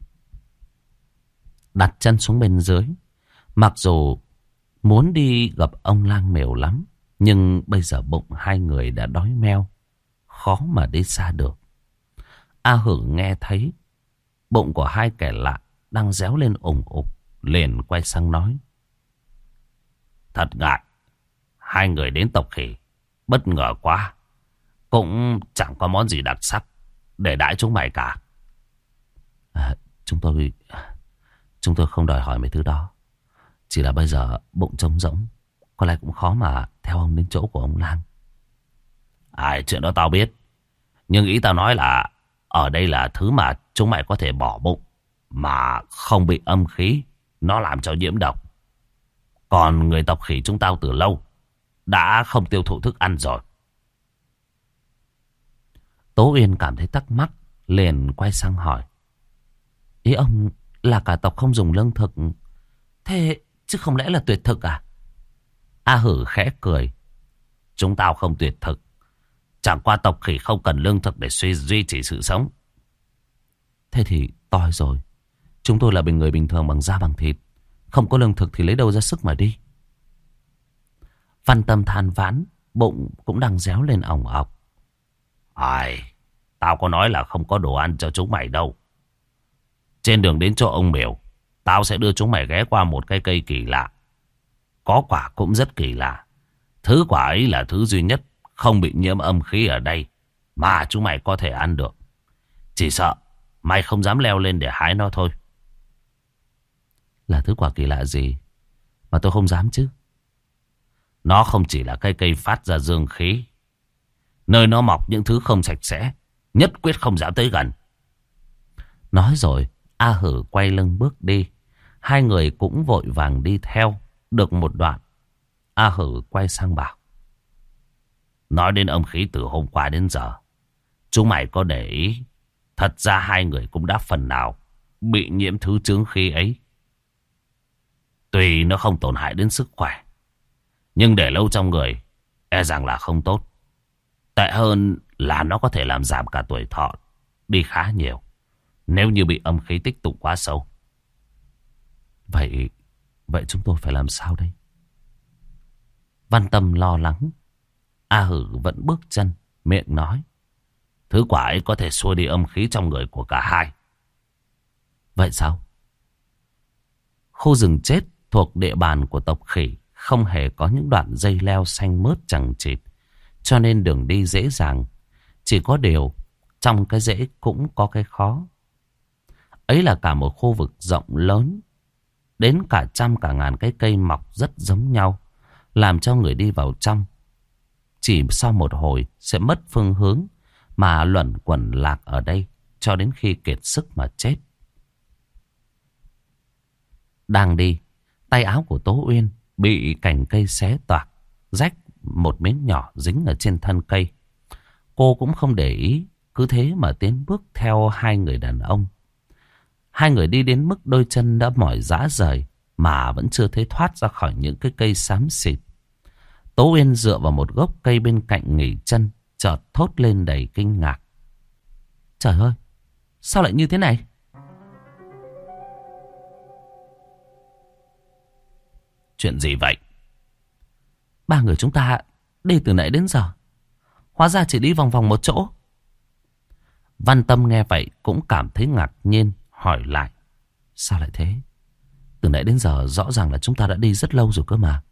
đặt chân xuống bên dưới. Mặc dù muốn đi gặp ông Lang Mèo lắm, nhưng bây giờ bụng hai người đã đói meo, khó mà đi xa được. A Hử nghe thấy bụng của hai kẻ lạ đang réo lên ủng ục, liền quay sang nói. Thật ngại, hai người đến tộc Khỉ bất ngờ quá, cũng chẳng có món gì đặc sắc để đãi chúng mày cả. Chúng tôi không đòi hỏi mấy thứ đó. Chỉ là bây giờ bụng trống rỗng, có lẽ cũng khó mà theo ông đến chỗ của ông Lang. Chuyện đó tao biết. Nhưng ý tao nói là ở đây là thứ mà chúng mày có thể bỏ bụng mà không bị âm khí nó làm cho nhiễm độc. Còn người tộc Khỉ chúng tao từ lâu đã không tiêu thụ thức ăn rồi. Tố Uyên cảm thấy thắc mắc, liền quay sang hỏi. Ý ông là cả tộc không dùng lương thực, thế chứ không lẽ là tuyệt thực à? A Hử khẽ cười. Chúng tao không tuyệt thực. Chẳng qua tộc khỉ không cần lương thực để duy trì sự sống. Thế thì toi rồi. Chúng tôi là người bình thường bằng da bằng thịt. Không có lương thực thì lấy đâu ra sức mà đi. Văn Tâm than vãn, bụng cũng đang réo lên ỏng ọc. Ai, tao có nói là không có đồ ăn cho chúng mày đâu. Trên đường đến chỗ ông Miểu, tao sẽ đưa chúng mày ghé qua một cái cây kỳ lạ. Có quả cũng rất kỳ lạ. Thứ quả ấy là thứ duy nhất không bị nhiễm âm khí ở đây mà chúng mày có thể ăn được. Chỉ sợ mày không dám leo lên để hái nó thôi. Là thứ quả kỳ lạ gì mà tôi không dám chứ? Nó không chỉ là cây phát ra dương khí. Nơi nó mọc những thứ không sạch sẽ, nhất quyết không dám tới gần. Nói rồi, A Hử quay lưng bước đi. Hai người cũng vội vàng đi theo. Được một đoạn, A Hử quay sang bảo. Nói đến âm khí từ hôm qua đến giờ, chúng mày có để ý, thật ra hai người cũng đã phần nào bị nhiễm thứ chướng khí ấy. Tuy nó không tổn hại đến sức khỏe, nhưng để lâu trong người, e rằng là không tốt. Tệ hơn là nó có thể làm giảm cả tuổi thọ đi khá nhiều, nếu như bị âm khí tích tụ quá sâu. Vậy chúng tôi phải làm sao đây? Văn Tâm lo lắng. A Hử vẫn bước chân, miệng nói. Thứ quả ấy có thể xua đi âm khí trong người của cả hai. Vậy sao? Khu rừng chết thuộc địa bàn của tộc khỉ không hề có những đoạn dây leo xanh mướt chằng chịt, cho nên đường đi dễ dàng. Chỉ có điều trong cái dễ cũng có cái khó. Ấy là cả một khu vực rộng lớn, đến cả trăm cả ngàn cái cây mọc rất giống nhau, làm cho người đi vào trong chỉ sau một hồi sẽ mất phương hướng mà luẩn quẩn lạc ở đây cho đến khi kiệt sức mà chết. Đang đi, tay áo của Tố Uyên bị cành cây xé toạc, rách một miếng nhỏ dính ở trên thân cây. Cô cũng không để ý, cứ thế mà tiến bước theo hai người đàn ông. Hai người đi đến mức đôi chân đã mỏi rã rời mà vẫn chưa thấy thoát ra khỏi những cái cây xám xịt. Tố Uyên dựa vào một gốc cây bên cạnh nghỉ chân, chợt thốt lên đầy kinh ngạc. Trời ơi, sao lại như thế này? Chuyện gì vậy? Ba người chúng ta đi từ nãy đến giờ, hóa ra chỉ đi vòng vòng một chỗ. Văn Tâm nghe vậy cũng cảm thấy ngạc nhiên, hỏi lại. Sao lại thế? Từ nãy đến giờ rõ ràng là chúng ta đã đi rất lâu rồi cơ mà.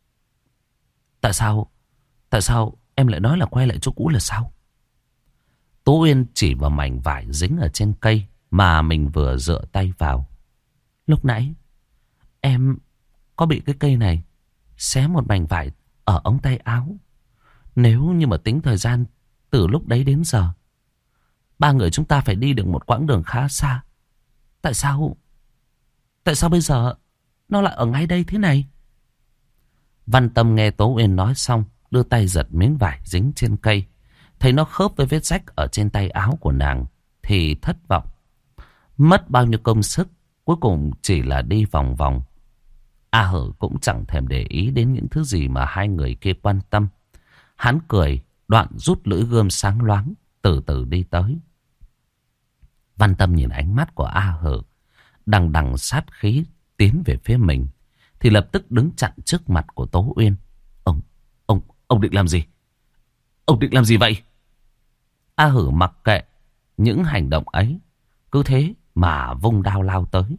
Tại sao em lại nói là quay lại chỗ cũ là sao? Tố Uyên chỉ vào mảnh vải dính ở trên cây mà mình vừa dựa tay vào. Lúc nãy em có bị cái cây này xé một mảnh vải ở ống tay áo. Nếu như mà tính thời gian từ lúc đấy đến giờ, ba người chúng ta phải đi được một quãng đường khá xa. Tại sao bây giờ nó lại ở ngay đây thế này? Văn Tâm nghe Tố Uyên nói xong, đưa tay giật miếng vải dính trên cây. Thấy nó khớp với vết rách ở trên tay áo của nàng thì thất vọng. Mất bao nhiêu công sức, cuối cùng chỉ là đi vòng vòng. A Hử cũng chẳng thèm để ý đến những thứ gì mà hai người kia quan tâm. Hắn cười, đoạn rút lưỡi gươm sáng loáng, từ từ đi tới. Văn Tâm nhìn ánh mắt của A Hử, đằng đằng sát khí tiến về phía mình, thì lập tức đứng chặn trước mặt của Tố Uyên. Ông định làm gì? Ông định làm gì vậy? A Hử mặc kệ những hành động ấy, cứ thế mà vung đao lao tới.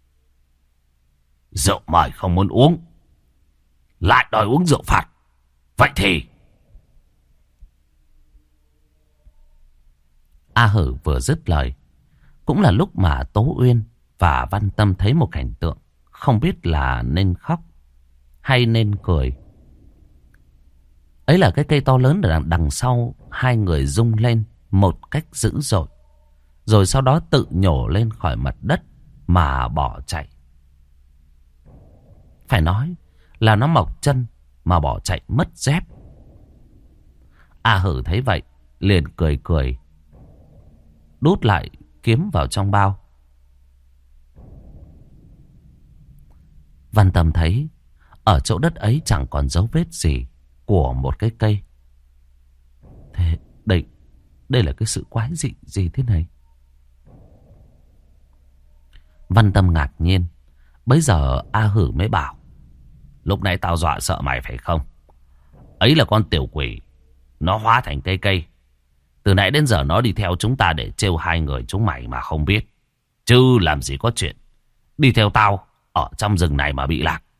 Rượu mời không muốn uống, lại đòi uống rượu phạt. Vậy thì... A Hử vừa dứt lời, cũng là lúc mà Tố Uyên và Văn Tâm thấy một cảnh tượng không biết là nên khóc hay nên cười. Ấy là cái cây to lớn ở đằng sau hai người rung lên một cách dữ dội, rồi sau đó tự nhổ lên khỏi mặt đất mà bỏ chạy. Phải nói là nó mọc chân mà bỏ chạy mất dép. A Hử thấy vậy liền cười cười, đút lại kiếm vào trong bao. Văn Tâm thấy ở chỗ đất ấy chẳng còn dấu vết gì của một cái cây. Thế đây là cái sự quái dị gì thế này? Văn Tâm ngạc nhiên. Bấy giờ A Hử mới bảo: lúc nãy tao dọa sợ mày phải không? Ấy là con tiểu quỷ. Nó hóa thành cây. Từ nãy đến giờ nó đi theo chúng ta để trêu hai người chúng mày mà không biết. Chứ làm gì có chuyện đi theo tao ở trong rừng này mà bị lạc.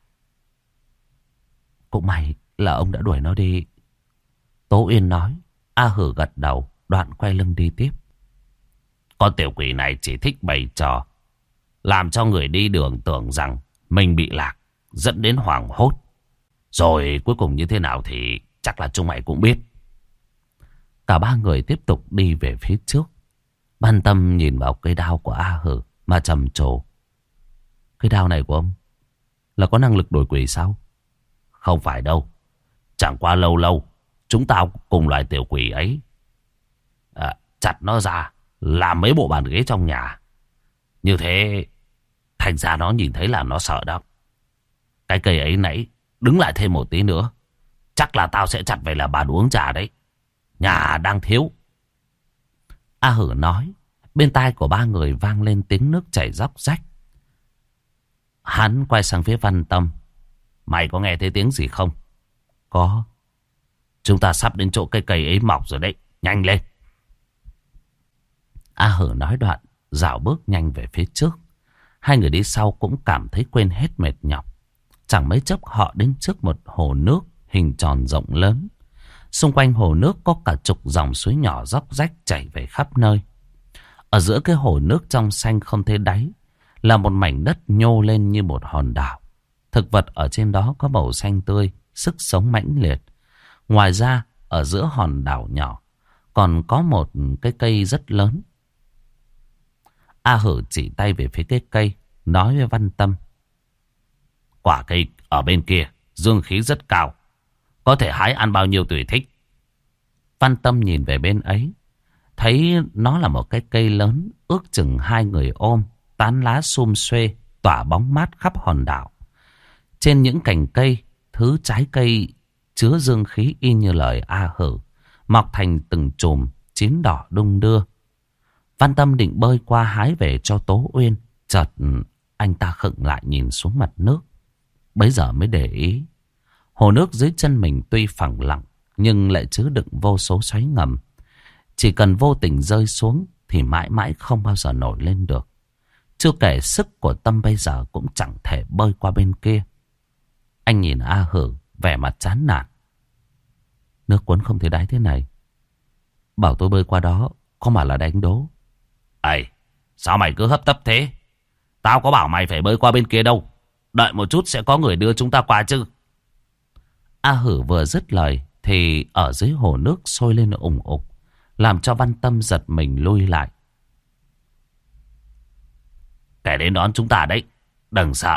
Cũng may là ông đã đuổi nó đi, Tố Uyên nói. A Hử gật đầu, đoạn quay lưng đi tiếp. Con tiểu quỷ này chỉ thích bày trò, làm cho người đi đường tưởng rằng mình bị lạc, dẫn đến hoảng hốt. Rồi cuối cùng như thế nào thì chắc là chúng mày cũng biết. Cả ba người tiếp tục đi về phía trước. Văn Tâm nhìn vào cây đao của A Hử mà trầm trồ. Cây đao này của ông là có năng lực đổi quỷ sao? Không phải đâu. Chẳng qua lâu lâu chúng tao cùng loài tiểu quỷ ấy chặt nó ra làm mấy bộ bàn ghế trong nhà. Như thế thành ra nó nhìn thấy là nó sợ đó. Cái cây ấy nãy đứng lại thêm một tí nữa, chắc là tao sẽ chặt về là bàn uống trà đấy. Nhà đang thiếu. A Hử nói. Bên tai của ba người vang lên tiếng nước chảy róc rách. Hắn quay sang phía Văn Tâm. Mày có nghe thấy tiếng gì không? Có. Chúng ta sắp đến chỗ cây ấy mọc rồi đấy. Nhanh lên. A Hử nói đoạn dạo bước nhanh về phía trước. Hai người đi sau cũng cảm thấy quên hết mệt nhọc. Chẳng mấy chốc họ đến trước một hồ nước hình tròn rộng lớn. Xung quanh hồ nước có cả chục dòng suối nhỏ róc rách chảy về khắp nơi. Ở giữa cái hồ nước trong xanh không thấy đáy là một mảnh đất nhô lên như một hòn đảo. Thực vật ở trên đó có màu xanh tươi, sức sống mãnh liệt. Ngoài ra, ở giữa hòn đảo nhỏ còn có một cái cây rất lớn. A Hử chỉ tay về phía cái cây, nói với Văn Tâm. Quả cây ở bên kia, dương khí rất cao. Có thể hái ăn bao nhiêu tùy thích. Văn Tâm nhìn về bên ấy, thấy nó là một cái cây lớn, ước chừng hai người ôm, tán lá sum xuê, tỏa bóng mát khắp hòn đảo. Trên những cành cây, thứ trái cây chứa dương khí y như lời A Hử, mọc thành từng chùm, chín đỏ đung đưa. Văn Tâm định bơi qua hái về cho Tố Uyên, chợt anh ta khựng lại nhìn xuống mặt nước. Bấy giờ mới để ý, hồ nước dưới chân mình tuy phẳng lặng, nhưng lại chứa đựng vô số xoáy ngầm. Chỉ cần vô tình rơi xuống thì mãi mãi không bao giờ nổi lên được. Chưa kể sức của Tâm bây giờ cũng chẳng thể bơi qua bên kia. Anh nhìn A Hử vẻ mặt chán nản. Nước cuốn không thấy đáy thế này, bảo tôi bơi qua đó có mà là đánh đố. Ây, sao mày cứ hấp tấp thế? Tao có bảo mày phải bơi qua bên kia đâu. Đợi một chút sẽ có người đưa chúng ta qua chứ. A Hử vừa dứt lời thì ở dưới hồ nước sôi lên ủng ục, làm cho Văn Tâm giật mình lui lại. Kẻ đến đón chúng ta đấy, đừng sợ.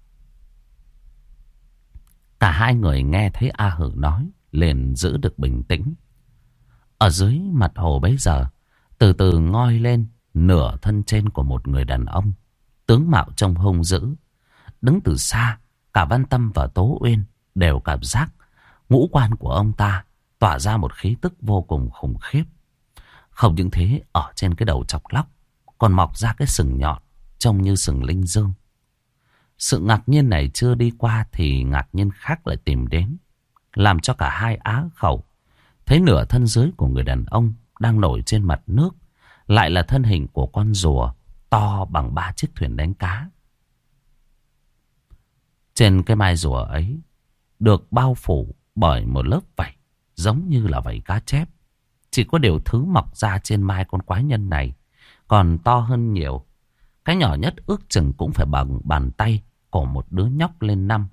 Cả hai người nghe thấy A Hử nói liền giữ được bình tĩnh. Ở dưới mặt hồ bấy giờ từ từ ngoi lên nửa thân trên của một người đàn ông, tướng mạo trông hung dữ. Đứng từ xa, cả Văn Tâm và Tố Uyên đều cảm giác ngũ quan của ông ta tỏa ra một khí tức vô cùng khủng khiếp. Không những thế, ở trên cái đầu chọc lóc còn mọc ra cái sừng nhọn trông như sừng linh dương. Sự ngạc nhiên này chưa đi qua thì ngạc nhiên khác lại tìm đến, làm cho cả hai á khẩu. Thấy nửa thân dưới của người đàn ông đang nổi trên mặt nước lại là thân hình của con rùa to bằng 3 chiếc thuyền đánh cá. Trên cái mai rùa ấy được bao phủ bởi một lớp vảy giống như là vảy cá chép. Chỉ có điều thứ mọc ra trên mai con quái nhân này còn to hơn nhiều. Cái nhỏ nhất ước chừng cũng phải bằng bàn tay của một đứa nhóc lên năm.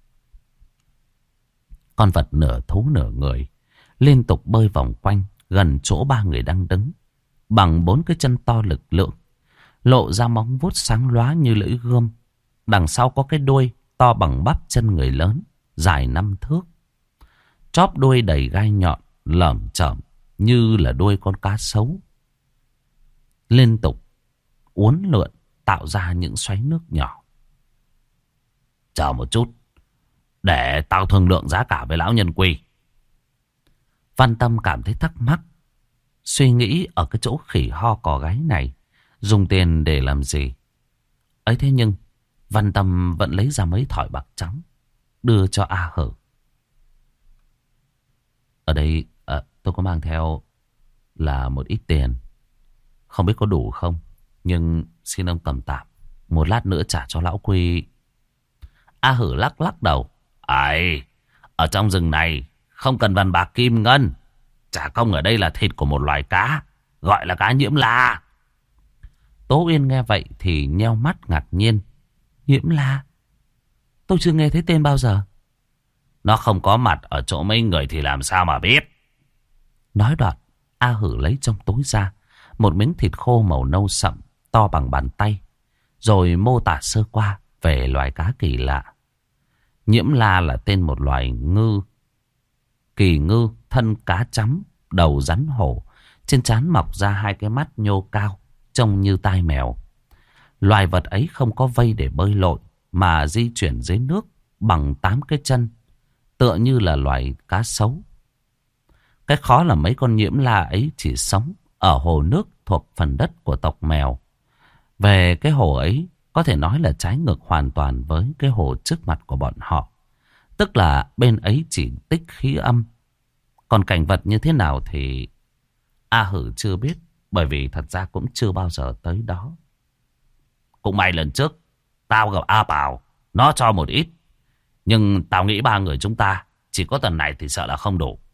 Con vật nửa thú nửa người liên tục bơi vòng quanh gần chỗ ba người đang đứng, bằng 4 cái chân to lực lượng, lộ ra móng vuốt sáng lóa như lưỡi gươm. Đằng sau có cái đuôi to bằng bắp chân người lớn, dài 5 thước. Chóp đuôi đầy gai nhọn, lởm chởm như là đuôi con cá sấu. Liên tục uốn lượn tạo ra những xoáy nước nhỏ. Chờ một chút. Để tao thương lượng giá cả với lão nhân Quy. Văn Tâm cảm thấy thắc mắc. Suy nghĩ ở cái chỗ khỉ ho cò gáy này. Dùng tiền để làm gì? Ấy thế nhưng Văn Tâm vẫn lấy ra mấy thỏi bạc trắng. Đưa cho A Hử. Ở đây tôi có mang theo là một ít tiền. Không biết có đủ không? Nhưng xin ông cầm tạm. Một lát nữa trả cho lão Quy. A Hử lắc lắc đầu. Ấy, ở trong rừng này không cần vàng bạc kim ngân. Trả công ở đây là thịt của một loài cá, gọi là cá nhiễm la. Tố Uyên nghe vậy thì nheo mắt ngạc nhiên. Nhiễm la? Tôi chưa nghe thấy tên bao giờ. Nó không có mặt ở chỗ mấy người thì làm sao mà biết. Nói đoạn, A Hử lấy trong túi ra một miếng thịt khô màu nâu sậm, to bằng bàn tay, rồi mô tả sơ qua về loài cá kỳ lạ. Nhiễm la là tên một loài ngư. Kỳ ngư, thân cá chấm, đầu rắn hổ, trên trán mọc ra hai cái mắt nhô cao, trông như tai mèo. Loài vật ấy không có vây để bơi lội, mà di chuyển dưới nước bằng 8 cái chân, tựa như là loài cá sấu. Cái khó là mấy con nhiễm la ấy chỉ sống ở hồ nước thuộc phần đất của tộc mèo. Về cái hồ ấy, có thể nói là trái ngược hoàn toàn với cái hồ trước mặt của bọn họ. Tức là bên ấy chỉ tích khí âm. Còn cảnh vật như thế nào thì A Hử chưa biết, bởi vì thật ra cũng chưa bao giờ tới đó. Cũng may lần trước tao gặp A Bảo, nó cho một ít. Nhưng tao nghĩ 3 người chúng ta chỉ có tần này thì sợ là không đủ.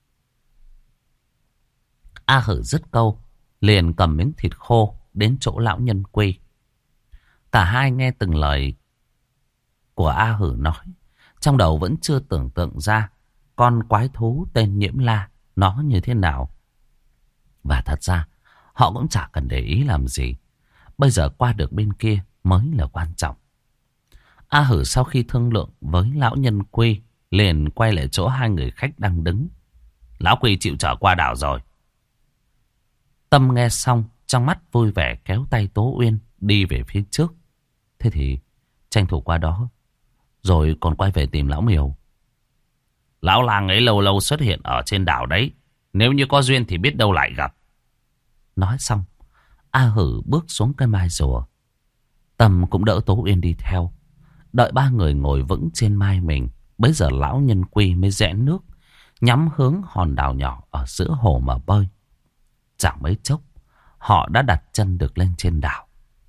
A Hử dứt câu, liền cầm miếng thịt khô đến chỗ lão nhân Quy. Cả hai nghe từng lời của A Hử nói, trong đầu vẫn chưa tưởng tượng ra con quái thú tên nhiễm la nó như thế nào. Và thật ra họ cũng chả cần để ý làm gì. Bây giờ qua được bên kia mới là quan trọng. A Hử sau khi thương lượng với lão nhân Quy, liền quay lại chỗ hai người khách đang đứng. Lão Quy chịu trở qua đảo rồi. Tâm nghe xong, trong mắt vui vẻ kéo tay Tố Uyên đi về phía trước. Thế thì tranh thủ qua đó, rồi còn quay về tìm lão Miều. Lão làng ấy lâu lâu xuất hiện ở trên đảo đấy. Nếu như có duyên thì biết đâu lại gặp. Nói xong, A Hử bước xuống cái mai rùa. Tâm cũng đỡ Tố Uyên đi theo. Đợi 3 người ngồi vững trên mai mình, bấy giờ lão nhân Quy mới rẽ nước, nhắm hướng hòn đảo nhỏ ở giữa hồ mà bơi. Chẳng mấy chốc, họ đã đặt chân được lên trên đảo.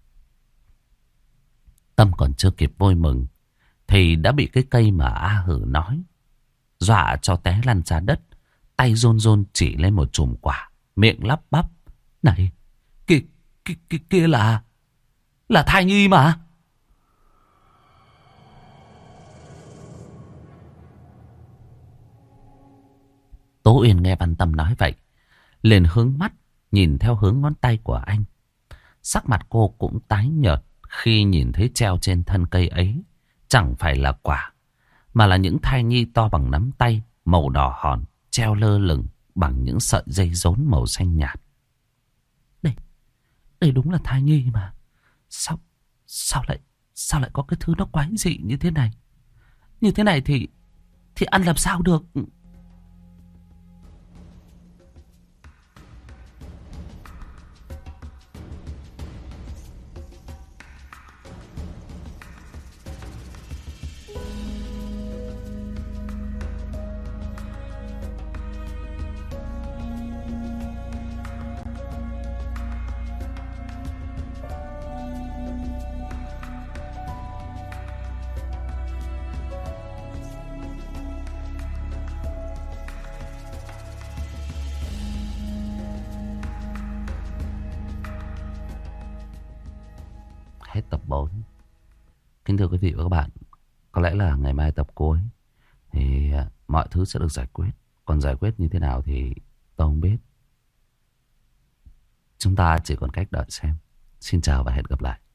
Tâm còn chưa kịp vui mừng, thì đã bị cái cây mà A Hử nói dọa cho té lăn ra đất. Tay run run chỉ lên một chùm quả, miệng lắp bắp. Này, kia là thai nhi mà. Tố Uyên nghe Văn Tâm nói vậy, liền hướng mắt nhìn theo hướng ngón tay của anh. Sắc mặt cô cũng tái nhợt khi nhìn thấy treo trên thân cây ấy chẳng phải là quả, mà là những thai nhi to bằng nắm tay, màu đỏ hòn, treo lơ lửng bằng những sợi dây rốn màu xanh nhạt. Đây đúng là thai nhi mà. Sao lại có cái thứ nó quái dị như thế này? Như thế này thì ăn làm sao được? Hết tập 4. Kính thưa quý vị và các bạn, có lẽ là ngày mai tập cuối thì mọi thứ sẽ được giải quyết. Còn giải quyết như thế nào thì tôi không biết. Chúng ta chỉ còn cách đợi xem. Xin chào và hẹn gặp lại.